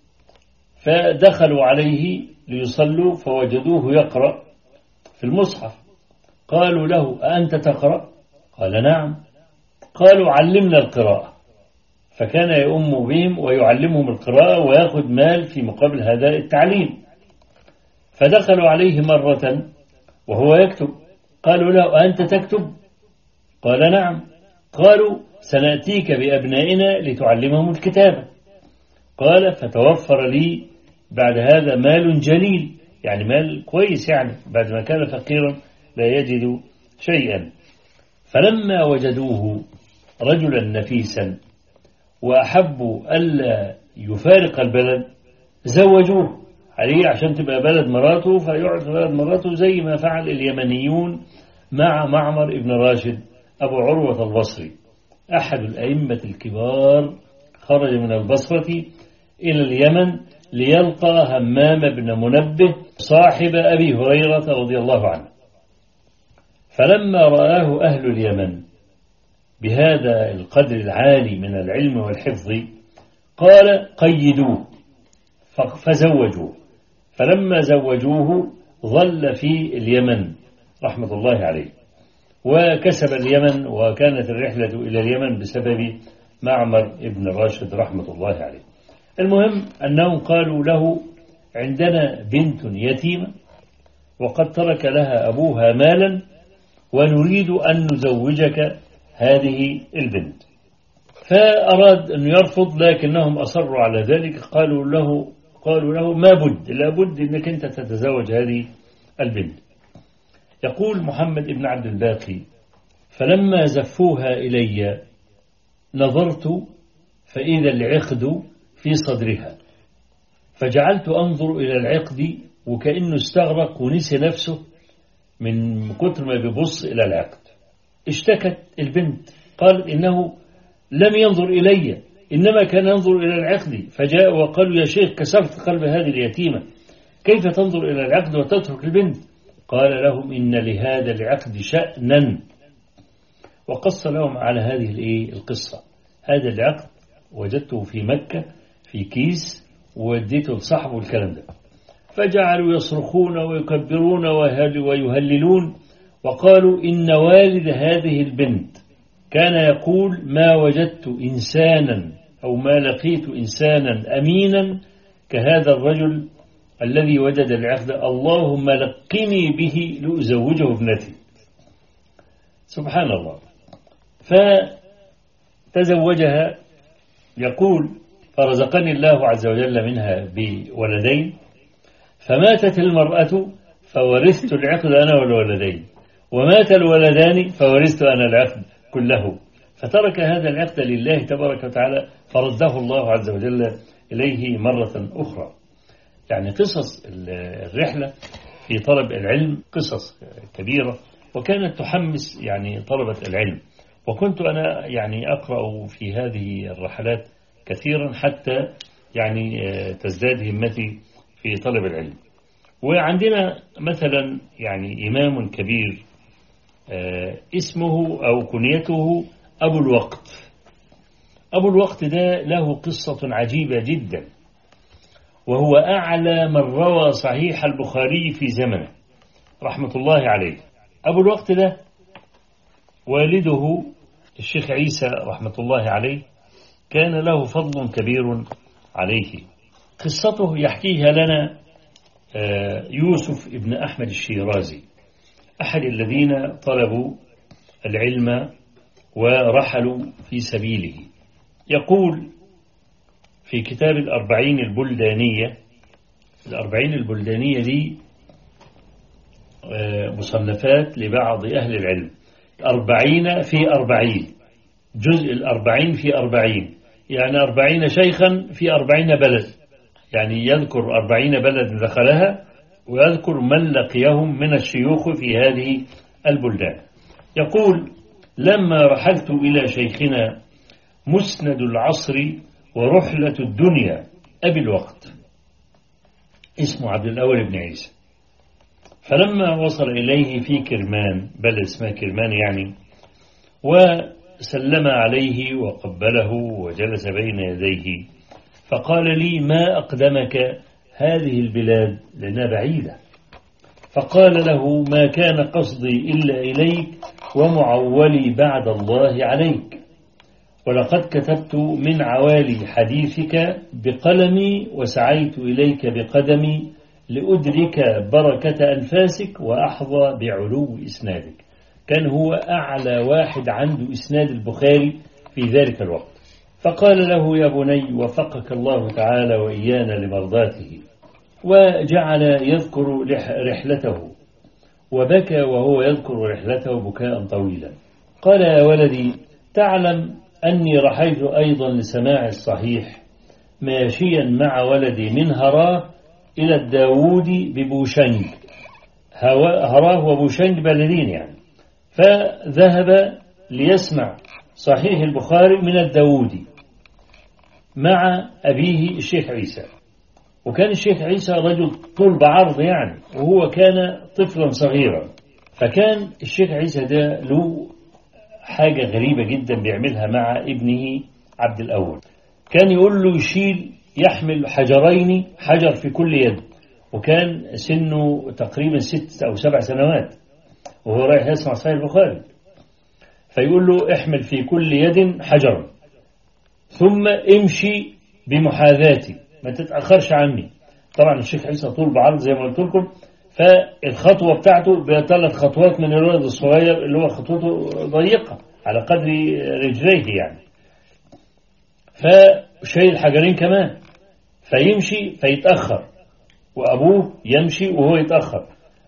فدخلوا عليه ليصلوا فوجدوه يقرأ في المصحف. قالوا له أأنت تقرأ؟ قال نعم. قالوا علمنا القراءة، فكان يؤم بهم ويعلمهم القراءة ويأخذ مال في مقابل هذا التعليم. فدخلوا عليه مرة وهو يكتب، قالوا له أنت تكتب؟ قال نعم. قالوا سنأتيك بأبنائنا لتعلمهم الكتابة. قال فتوفر لي بعد هذا مال جليل، يعني مال كويس، يعني بعد ما كان فقيرا لا يجد شيئا. فلما وجدوه رجلا نفيسا وأحبوا ألا يفارق البلد زوجوه عليه عشان تبقى بلد مراته، فيقعد في بلد مراته زي ما فعل اليمنيون مع معمر ابن راشد أبو عروة البصري أحد الأئمة الكبار. خرج من البصرة إلى اليمن ليلقى همام بن منبه صاحب أبي هريرة رضي الله عنه. فلما رآه أهل اليمن بهذا القدر العالي من العلم والحفظ قال قيدوه فزوجوه. فلما زوجوه ظل في اليمن رحمة الله عليه، وكسب اليمن، وكانت الرحلة إلى اليمن بسبب معمر ابن راشد رحمة الله عليه. المهم أنهم قالوا له عندنا بنت يتيمة وقد ترك لها أبوها مالا ونريد أن نزوجك هذه البنت. فأراد أن يرفض، لكنهم أصروا على ذلك. قالوا له ما بد، لابد أنك أنت تتزوج هذه البنت. يقول محمد بن عبد الباقي: فلما زفوها إلي نظرت فإذا العقد في صدرها، فجعلت أنظر إلى العقد وكأنه استغرق ونسي نفسه من كتر ما بيبص إلى العقد. اشتكت البنت، قالت إنه لم ينظر إلي، إنما كان ينظر إلى العقد. فجاء وقالوا: يا شيخ، كسرت قلب هذه اليتيمة، كيف تنظر إلى العقد وتترك البنت؟ قال لهم: إن لهذا العقد شأنا. وقص لهم على هذه القصة. هذا العقد وجدته في مكة في كيس ووديته لصاحبه الكلام ده. فجعلوا يصرخون ويكبرون ويهللون، وقالوا: إن والد هذه البنت كان يقول: ما وجدت إنسانا أو ما لقيت إنسانا أمينا كهذا الرجل الذي وجد العقد، اللهم لقني به لأزوجه ابنتي. سبحان الله. فتزوجها. يقول: فرزقني الله عز وجل منها بولدين، فماتت المرأة فورثت العقد أنا والولدين، ومات الولدان فورثت أنا العقد كله. فترك هذا العقد لله تبارك وتعالى، فرده الله عز وجل إليه مرة أخرى. يعني قصص الرحلة في طلب العلم قصص كبيرة، وكانت تحمس يعني طلبة العلم. وكنت أنا يعني أقرأ في هذه الرحلات كثيرا حتى يعني تزداد همتي في طلب العلم. وعندنا مثلا يعني إمام كبير اسمه أو كنيته أبو الوقت. أبو الوقت ده له قصة عجيبة جدا، وهو أعلى من روى صحيح البخاري في زمنه رحمة الله عليه. أبو الوقت ده والده الشيخ عيسى رحمة الله عليه كان له فضل كبير عليه. قصته يحكيها لنا يوسف ابن أحمد الشيرازي، أحد الذين طلبوا العلم ورحلوا في سبيله. يقول في كتاب الأربعين البلدانية. الأربعين البلدانية دي مصنفات لبعض أهل العلم. 40 في 40، جزء 40 في 40، يعني 40 شيخا في 40 بلد، يعني يذكر 40 بلد دخلها ويذكر من لقيهم من الشيوخ في هذه البلدان. يقول: لما رحلت إلى شيخنا مسند العصر ورحلة الدنيا أبي الوقت، اسمه عبد الأول بن عيسى، فلما وصل إليه في كرمان، بلد اسمها كرمان يعني، وسلم عليه وقبله وجلس بين يديه، فقال لي: ما أقدمك هذه البلاد لنا بعيدة؟ فقال له: ما كان قصدي إلا إليك ومعولي بعد الله عليك، ولقد كتبت من عوالي حديثك بقلمي وسعيت إليك بقدمي لأدرك بركة أنفاسك وأحظى بعلو إسنادك. كان هو أعلى واحد عنده إسناد البخاري في ذلك الوقت. فقال له: يا بني وفقك الله تعالى وإيانا لمرضاته. وجعل يذكر رحلته، وبكى وهو يذكر رحلته بكاء طويلا. قال: يا ولدي، تعلم أني رحيت أيضا لسماع الصحيح ماشيا مع ولدي من هراه إلى الداودي ببوشنج. هراه وبوشنج بلدين يعني. فذهب ليسمع صحيح البخاري من الداودي مع أبيه الشيخ عيسى. وكان الشيخ عيسى رجل طول بعرض يعني، وهو كان طفلا صغيرا. فكان الشيخ عيسى ده له حاجة غريبة جدا بيعملها مع ابنه عبد الأول. كان يقول له يحمل حجرين، حجر في كل يد، وكان سنه تقريبا 6 أو 7 سنوات وهو رايح يسمع صحيح البخاري. فيقول له احمل في كل يد حجرا ثم امشي بمحاذاتي، ما تتأخرش عني. طبعا الشيخ عيسى طول بعرض زي ما قلت لكم، فالخطوة بتاعته ب3 خطوات من الولد الصغير اللي هو خطوته ضيقة على قدر رجليه يعني، فشايل حجرين كمان، فيمشي فيتأخر وأبوه يمشي وهو يتأخر،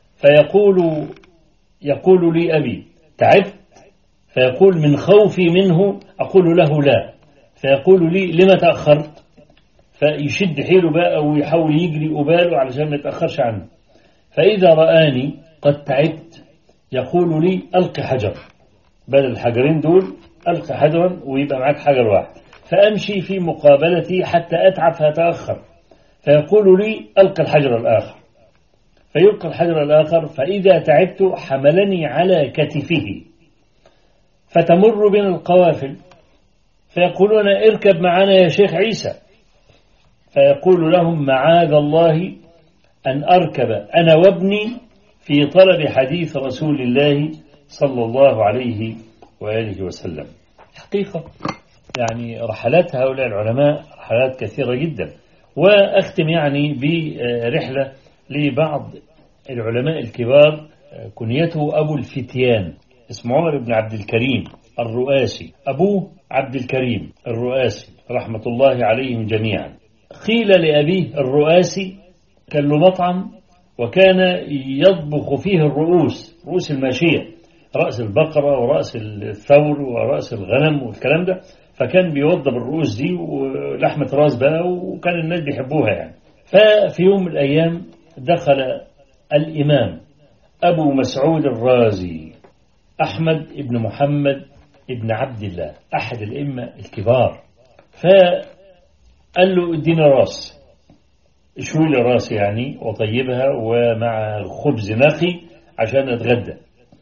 يقول لي أبي تعبت؟ فيقول من خوفي منه أقول له لا، فيقول لي لما تأخرت؟ فيشد حيله بقى ويحاول يجري قباله علشان ما يتأخرش عنه. فإذا رآني قد تعبت يقول لي ألق حجر، بدل الحجرين دول ألق حجرا ويبقى معاك حجر واحد، فأمشي في مقابلتي حتى أتعب فأتأخر، فيقول لي ألق الحجر الآخر، فيلقى الحجر الآخر، فإذا تعبت حملني على كتفه، فتمر بنا القوافل فيقولون اركب معنا يا شيخ عيسى، فيقول لهم معاذ الله أن أركب أنا وابني في طلب حديث رسول الله صلى الله عليه وآله وسلم. حقيقة يعني رحلات هؤلاء العلماء رحلات كثيرة جدا. وأختم يعني برحلة لبعض العلماء الكبار كنيته أبو الفتيان، اسمه عمر بن عبد الكريم الرؤاسي، أبوه عبد الكريم الرؤاسي رحمة الله عليهم جميعا. قيل لأبيه الرؤاسي كان له مطعم وكان يطبخ فيه رؤوس الماشية، رأس البقرة ورأس الثور ورأس الغنم والكلام ده، فكان بيوضب الرؤوس دي ولحمة راس بقى، وكان الناس بيحبوها يعني. ففي يوم من الأيام دخل الإمام أبو مسعود الرازي أحمد بن محمد بن عبد الله أحد الأئمة الكبار، فقال له ادينا راس، شوي لي راس يعني وطيبها ومع خبز نقي عشان أتغدى.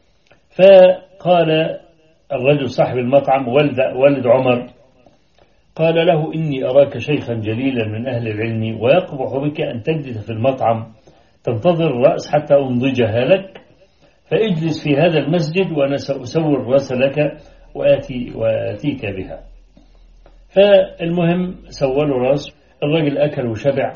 فقال الرجل صاحب المطعم والد عمر، قال له إني أراك شيخا جليلا من أهل العلم ويقبح بك أن تجلس في المطعم تنتظر الرأس حتى أنضجها لك، فاجلس في هذا المسجد وأنا سأسوي الرأس لك وآتيك بها. فالمهم سوى له رأس، الرجل أكل وشبع.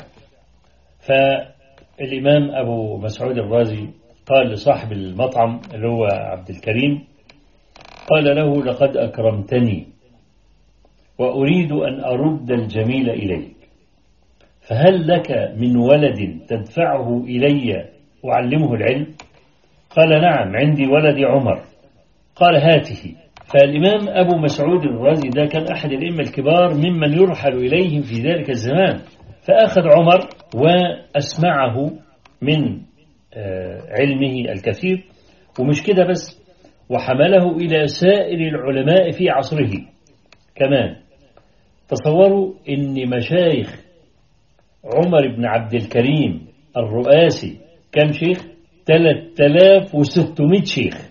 فالإمام أبو مسعود الرازي قال لصاحب المطعم اللي هو عبد الكريم، قال له لقد أكرمتني وأريد أن أرد الجميل إليك، فهل لك من ولد تدفعه إلي وأعلمه العلم؟ قال نعم عندي ولدي عمر. قال هاته. فالإمام أبو مسعود الرازي ده كان أحد الأئمة الكبار ممن يرحل إليهم في ذلك الزمان، فأخذ عمر وأسمعه من علمه الكثير، ومش كده بس، وحمله إلى سائر العلماء في عصره كمان. تصوروا إن مشايخ عمر بن عبد الكريم الرؤاسي كم شيخ؟ 3600 شيخ،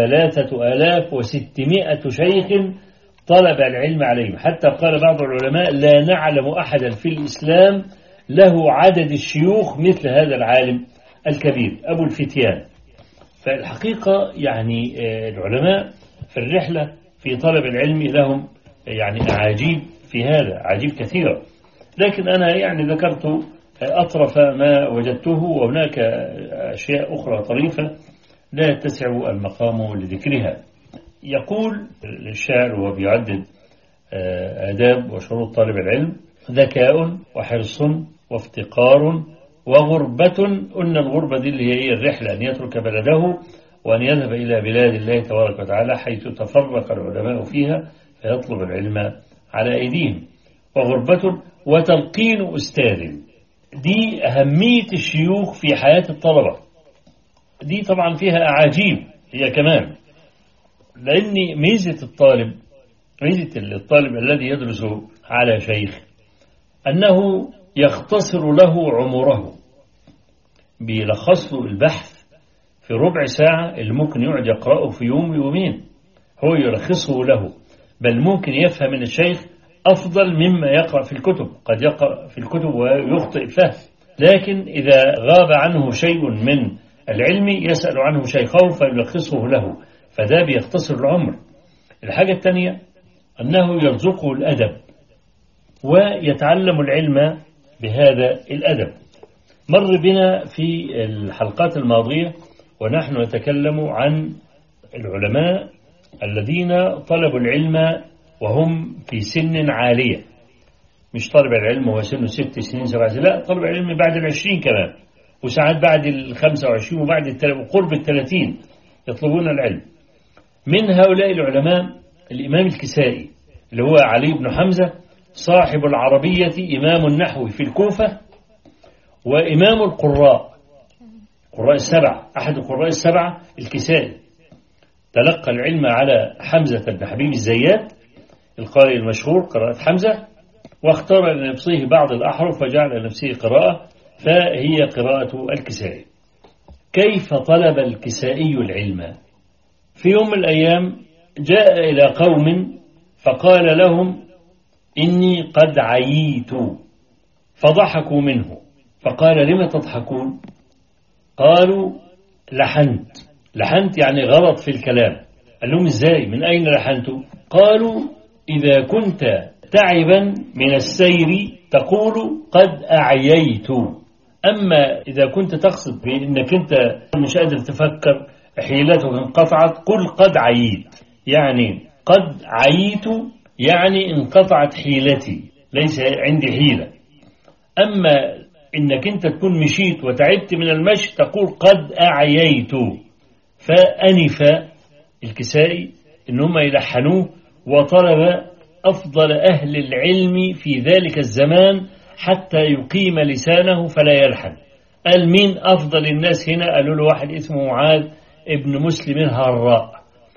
3600 شيخ طلب العلم عليهم. حتى قال بعض العلماء لا نعلم أحدا في الإسلام له عدد الشيوخ مثل هذا العالم الكبير أبو الفتيان. فالحقيقة يعني العلماء في الرحلة في طلب العلم لهم يعني أعاجيب في هذا، عجيب كثيرة، لكن أنا يعني ذكرت أطرف ما وجدته، وهناك أشياء أخرى طريفة لا يتسع المقام لذكرها. يقول الشاعر وهو بيعدد آداب وشروط طالب العلم: ذكاء وحرص وافتقار وغربة. قلنا الغربة دي اللي هي الرحلة، أن يترك بلده وأن يذهب إلى بلاد الله تبارك وتعالى حيث تفرق العلماء فيها فيطلب العلم على أيديهم. وغربة وتلقين أستاذ. دي أهمية الشيوخ في حياة الطلبة، دي طبعا فيها أعاجيب هي كمان، لأن ميزة الطالب الذي يدرس على شيخ أنه يختصر له عمره، بيلخص له البحث في ربع ساعة اللي ممكن يقعد يقرأه في يوم يومين، هو يلخصه له، بل ممكن يفهم من الشيخ أفضل مما يقرأ في الكتب. قد يقرأ في الكتب ويخطئ فهم، لكن إذا غاب عنه شيء من العلم يسأل عنه شيخه فيلخصه له، فده بيختصر العمر. الحاجة الثانية أنه يرزقه الأدب ويتعلم العلم بهذا الأدب. مر بنا في الحلقات الماضية ونحن نتكلم عن العلماء الذين طلبوا العلم وهم في سن عالية، مش طالب العلم وهو سنه 6 سنين 7 سنين، لا، طالب العلم بعد 20 كمان، وساعات بعد 25 وبعد قرب 30 يطلبون العلم. من هؤلاء العلماء الإمام الكسائي اللي هو علي بن حمزة صاحب العربية، إمام النحو في الكوفة، وإمام القراء، قراء السبعة، أحد القراء السبعة الكسائي، تلقى العلم على حمزة بن حبيب الزيات القارئ المشهور قراءة حمزة، واختار لنفسه بعض الأحرف فجعل لنفسه قراءة، فهي قراءة الكسائي. كيف طلب الكسائي العلم؟ في يوم من الأيام جاء إلى قوم فقال لهم إني قد عييت، فضحكوا منه، فقال لم تضحكون؟ قالوا لحنت يعني غلط في الكلام. قال لهم إزاي؟ من أين لحنت؟ قالوا إذا كنت تعبا من السير تقول قد أعييت، أما إذا كنت تقصد بأنك أنت مش قادر تفكر حيلتك انقطعت قل قد عييت، يعني قد عييت يعني انقطعت حيلتي، ليس عندي حيلة. أما إنك أنت تكون مشيت وتعبت من المشي تقول قد أعييت. فأنف الكسائي إنهم يلحنوه، وطلب أفضل أهل العلم في ذلك الزمان حتى يقيم لسانه فلا يلحن. قال مين أفضل الناس هنا؟ قالوا له واحد اسمه معاذ ابن مسلم الهراء،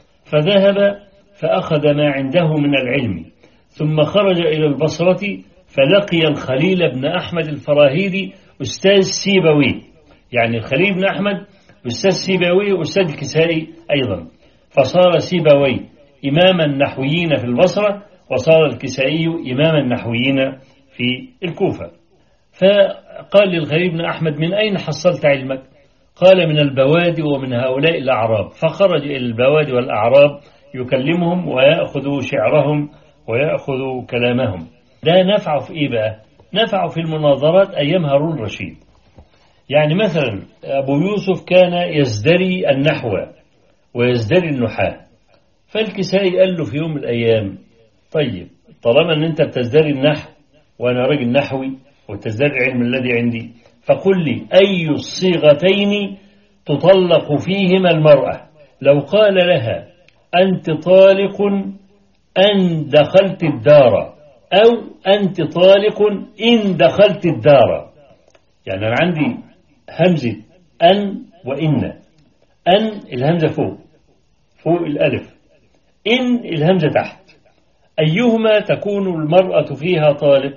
فذهب فأخذ ما عنده من العلم، ثم خرج إلى البصرة فلقي الخليل بن أحمد الفراهيدي أستاذ سيبوي، يعني الخليل بن أحمد أستاذ سيبوي وأستاذ الكسائي أيضا، فصار سيبوي إمام النحويين في البصرة، وصار الكسائي إمام النحويين في الكوفة. فقال للخليل بن أحمد من أين حصلت علمك؟ قال من البوادي ومن هؤلاء الأعراب. فخرج إلى البوادي والأعراب يكلمهم ويأخذ شعرهم ويأخذ كلامهم. ده نفعه في إيه بقى؟ نفعه في المناظرات أيام هارون الرشيد. يعني مثلا أبو يوسف كان يزدري النحو ويزدري النحاة، فالكسائي قال له في يوم من الأيام طيب طالما أن أنت بتزدري النحو وأنا راجل نحوي وتزدري العلم الذي عندي، فقل لي أي الصيغتين تطلق فيهما المرأة؟ لو قال لها أنت طالق أن دخلت الدار، أو أنت طالق إن دخلت الدار، يعني أنا عندي همزة أن وإن، أن الهمزة فوق الألف، إن الهمزة تحت، أيهما تكون المرأة فيها طالق؟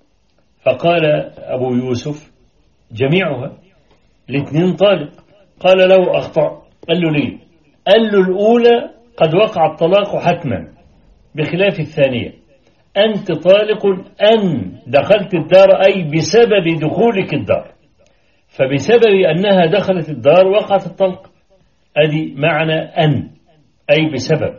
فقال أبو يوسف جميعها، الاثنين طالق. قال له أخطأ. قال له ليه؟ قال له الأولى قد وقع الطلاق حتما بخلاف الثانية، أنت طالق أن دخلت الدار أي بسبب دخولك الدار، فبسبب أنها دخلت الدار وقعت الطلق، أدي معنى أن أي بسبب.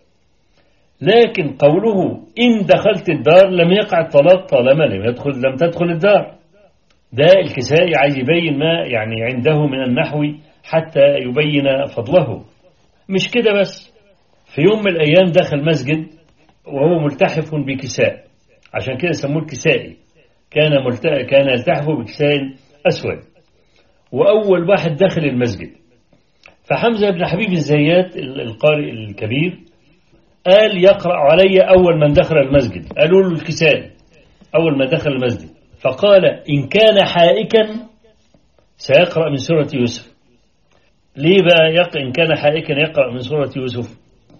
لكن قوله إن دخلت الدار لم يقع الطلاق طالما لم تدخل الدار. ده الكسائي عايز يبين ما يعني عنده من النحو حتى يبين فضله. مش كده بس، في يوم من الأيام دخل مسجد وهو ملتحف بكساء، عشان كده سموه الكسائي، كان يلتحف بكساء أسود، وأول واحد دخل المسجد. فحمزة بن حبيب الزيات القارئ الكبير قال يقرأ علي أول من دخل المسجد. قالوا له الكسائي أول ما دخل المسجد، فقال إن كان حائكا سيقرأ من سورة يوسف. ليه بقى إن كان حائكا يقرأ من سورة يوسف؟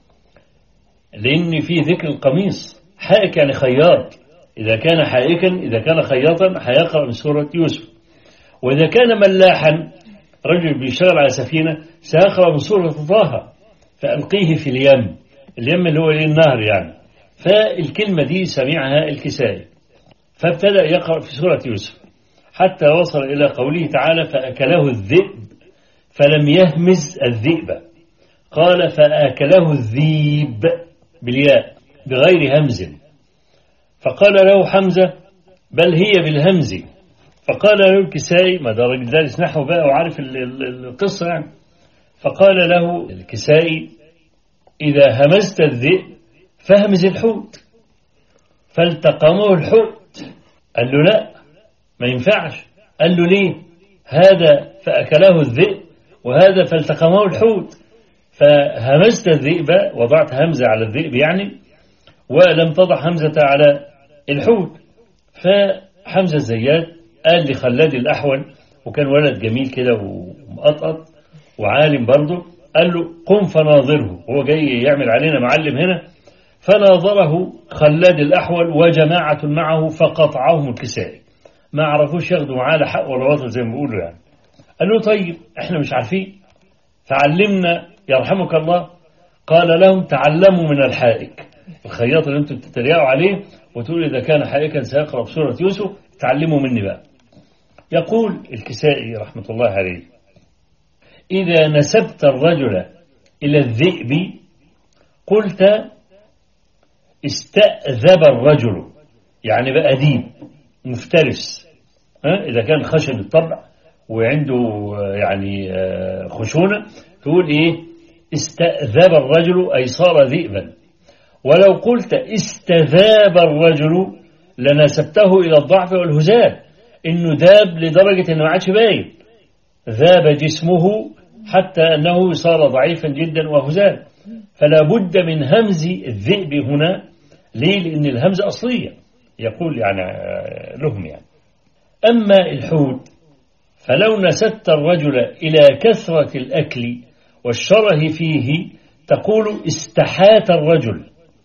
لأن في ذكر القميص، حائك يعني خياط، إذا كان حائكا إذا كان خياطا هيقرأ من سورة يوسف. وإذا كان ملاحا رجل بيشتغل على سفينة سيقرأ من سورة طه، فألقيه في اليم اللي هو النهر يعني. فالكلمة دي سمعها الكسائي، فابتدأ يقرأ في سورة يوسف حتى وصل إلى قوله تعالى فأكله الذئب فلم يهمز الذئب، قال فأكله الذيب بالياء بغير همز، فقال له حمزة بل هي بالهمز، فقال له الكسائي، ما ده راجل دارس نحو بقى وعارف القصة يعني، فقال له الكسائي إذا همزت الذئب فهمز الحوت، فالتقمه الحوت. قال له لا ما ينفعش. قال له ليه؟ هذا فأكله الذئب وهذا فالتقمه الحوت، فهمزت الذئب، وضعت همزة على الذئب يعني، ولم تضع همزة على الحوت. فحمزة الزيات قال لخلاد الأحول، وكان ولد جميل كده ومقطقط وعالم برضه، قال له قم فناظره، هو جاي يعمل علينا معلم هنا. فناظره خلاد الأحول وجماعة معه فقطعهم الكسائي، ما عرفوش ياخدوا معاه لا حق ولا باطل زي ما بيقولوا يعني. قال له طيب احنا مش عارفين فعلمنا يرحمك الله. قال لهم تعلموا من الحائك، الخياط اللي انتم بتتريقوا عليه وتقول إذا كان حائكا سيقرأ بسورة يوسف، تعلموا مني بقى. يقول الكسائي رحمة الله عليه إذا نسبت الرجل إلى الذئب قلت استأذب الرجل، يعني بقى ديب مفترس. إذا كان خشن الطبع وعنده يعني خشونة تقول إيه؟ استأذب الرجل أي صار ذئبا. ولو قلت استذاب الرجل لنسبته إلى الضعف والهزال، إنه ذاب لدرجة إنه ما عادش باين، ذاب جسمه حتى أنه صار ضعيفا جدا وهزال. فلا بد من همز الذئب هنا. ليه؟ لأن الهمزة أصلية، يقول يعني لهم يعني. أما الحوت فلو نسبت الرجل إلى كثرة الأكل والشره فيه تقول استحات الرجل.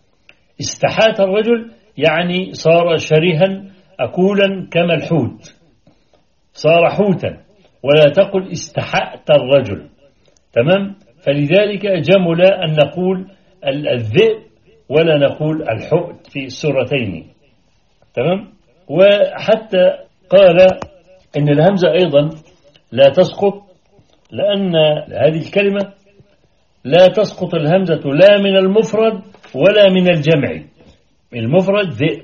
استحات الرجل يعني صار شرها أكولا كما الحوت، صار حوتا، ولا تقل استحأت الرجل. تمام؟ فلذلك جمل أن نقول الذئب ولا نقول الحوت في السورتين. تمام؟ وحتى قال إن الهمزة أيضا لا تسقط، لأن هذه الكلمة لا تسقط الهمزة لا من المفرد ولا من الجمع. المفرد ذئب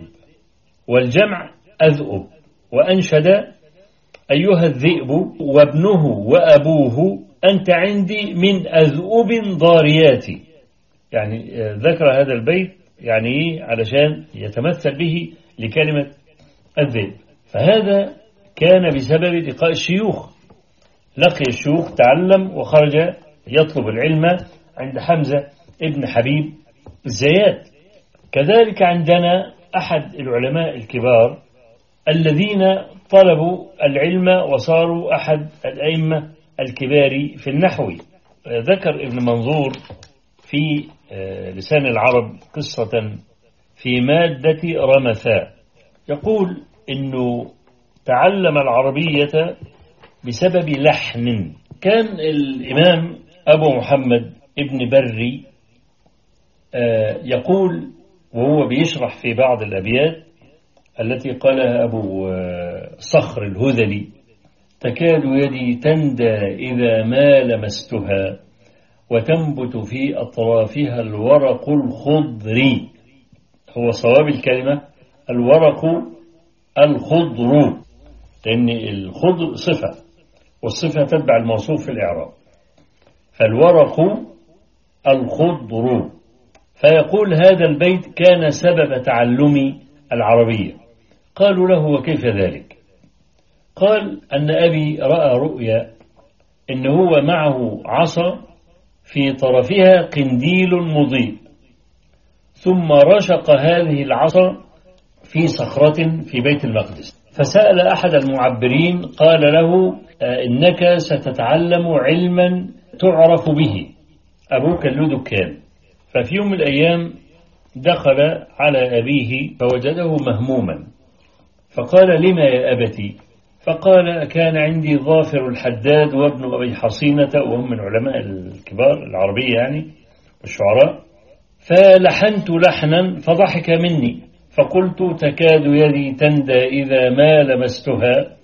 والجمع أذئب. وأنشد أيها الذئب وابنه وأبوه أنت عندي من أذئب ضاريات. يعني ذكر هذا البيت يعني علشان يتمثل به لكلمة الذئب. فهذا كان بسبب لقاء الشيوخ، لقي الشيوخ تعلم وخرج يطلب العلم عند حمزة ابن حبيب الزيات. كذلك عندنا أحد العلماء الكبار الذين طلبوا العلم وصاروا أحد الأئمة الكبار في النحو. ذكر ابن منظور في لسان العرب قصة في مادة رمثاء، يقول إنه تعلم العربية بسبب لحن. كان الإمام أبو محمد ابن بري يقول وهو بيشرح في بعض الأبيات التي قالها أبو صخر الهذلي تكاد يدي تندى إذا ما لمستها وتنبت في أطرافها الورق الخضري. هو صواب الكلمة الورق الخضر، لأن الخضر صفة والصفة تتبع الموصوف في الإعراب، فالورق الخضر. فيقول هذا البيت كان سبب تعلمي العربية. قالوا له وكيف ذلك؟ قال أن أبي رأى رؤيا إن هو معه عصا في طرفها قنديل مضيء، ثم رشق هذه العصا في صخرة في بيت المقدس، فسأل أحد المعبرين قال له إنك ستتعلم علما تعرف به، أبوك له دكان. ففي يوم من الأيام دخل على أبيه فوجده مهموما، فقال لما يا أبتي؟ فقال كان عندي ظافر الحداد وابن أبي حصينة، وهم من علماء الكبار العربية يعني والشعراء، فلحنت لحنا فضحك مني، فقلت تكاد يدي تندى إذا ما لمستها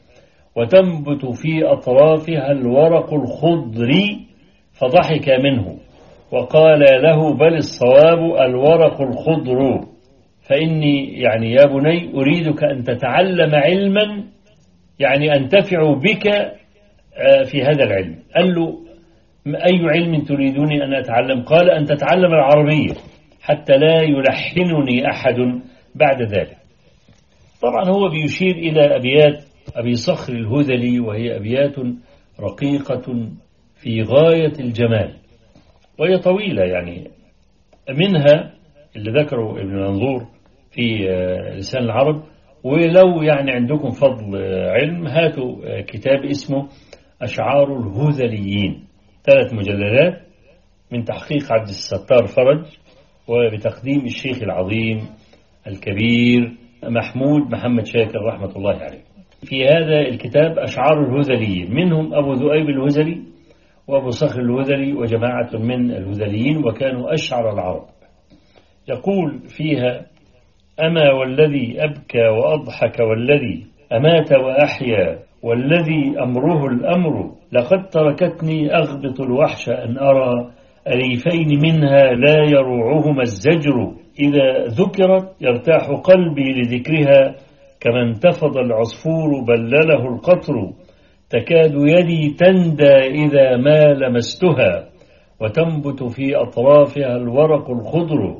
وتنبت في أطرافها الورق الخضري، فضحك منه. وقال له بل الصواب الورق الخضر، فإني يعني يا بني أريدك أن تتعلم علما يعني أنتفع بك في هذا العلم. قال له أي علم تريدني أن أتعلم؟ قال أن تتعلم العربية حتى لا يلحنني أحد بعد ذلك. طبعا هو بيشير إلى أبيات أبي صخر الهذلي، وهي أبيات رقيقة في غاية الجمال، وهي طويلة يعني. منها اللي ذكره ابن منظور في لسان العرب. ولو يعني عندكم فضل علم هاتوا كتاب اسمه أشعار الهذليين، 3 مجلدات من تحقيق عبد الستار فرج، وبتقديم الشيخ العظيم الكبير محمود محمد شاكر رحمة الله عليه. في هذا الكتاب أشعار الهذليين، منهم أبو ذؤيب الهذلي وأبو صخر الهذلي وجماعة من الهذليين، وكانوا أشعر العرب. يقول فيها: أما والذي أبكى وأضحك والذي أمات وأحيا والذي أمره الأمر، لقد تركتني أغبط الوحش أن أرى أليفين منها لا يروعهما الزجر، إذا ذكرت يرتاح قلبي لذكرها كما انتفض العصفور بلله القطر، تكاد يدي تندى إذا ما لمستها وتنبت في أطرافها الورق الخضر.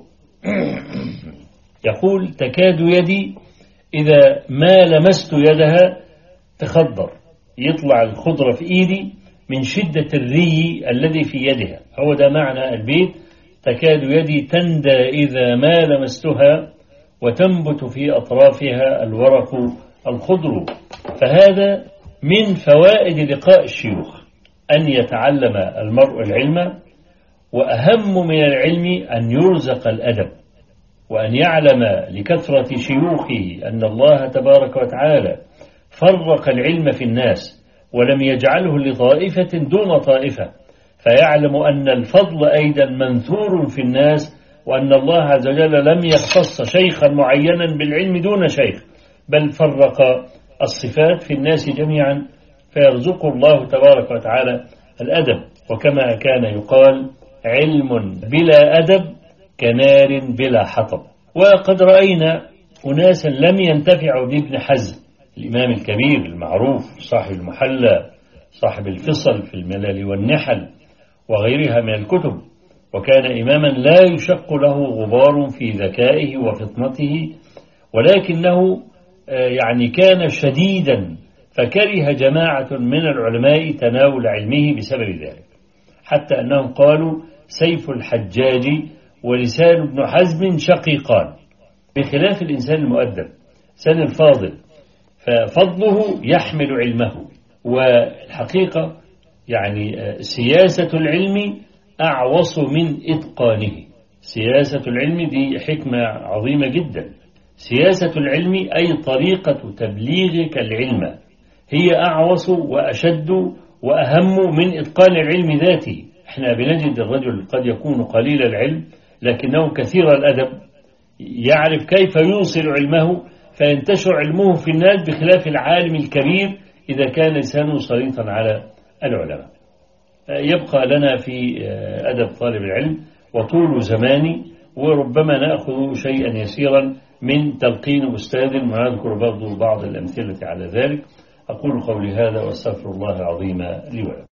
يقول تكاد يدي إذا ما لمست يدها تخضر، يطلع الخضرة في إيدي من شدة الري الذي في يدها. هو ده معنى البيت: تكاد يدي تندى إذا ما لمستها وتنبت في أطرافها الورق الخضر. فهذا من فوائد لقاء الشيوخ، أن يتعلم المرء العلم، وأهم من العلم أن يرزق الأدب، وأن يعلم لكثرة شيوخه أن الله تبارك وتعالى فرق العلم في الناس ولم يجعله لطائفة دون طائفة، فيعلم أن الفضل أيضا منثور في الناس، وأن الله عز وجل لم يختص شيخا معينا بالعلم دون شيخ، بل فرق الصفات في الناس جميعا، فيرزق الله تبارك وتعالى الأدب. وكما كان يقال: علم بلا أدب كنار بلا حطب. وقد رأينا أناسا لم ينتفعوا بابن حزم الإمام الكبير المعروف صاحب المحلى صاحب الفصل في الملل والنحل وغيرها من الكتب، وكان إماما لا يشق له غبار في ذكائه وفطنته، ولكنه يعني كان شديدا، فكره جماعة من العلماء تناول علمه بسبب ذلك، حتى أنهم قالوا: سيف الحجاج ولسان ابن حزم شقيقان، بخلاف الإنسان المؤدب الإنسان الفاضل، ففضله يحمل علمه. والحقيقة يعني سياسة العلم أعوص من إتقانه. سياسة العلم دي حكمة عظيمة جدا. سياسة العلم أي طريقة تبليغك العلم هي أعوص وأشد وأهم من إتقان العلم ذاته. احنا بنجد الرجل قد يكون قليل العلم لكنه كثير الأدب، يعرف كيف يوصل علمه فينتشر علمه في الناس، بخلاف العالم الكبير إذا كان لسانه سليطا على العلماء. يبقى لنا في أدب طالب العلم وطول زماني، وربما نأخذ شيئا يسيرا من تلقين أستاذ، ونذكر برضو بعض الأمثلة على ذلك. أقول قولي هذا وأستغفر الله العظيم لي ولكم.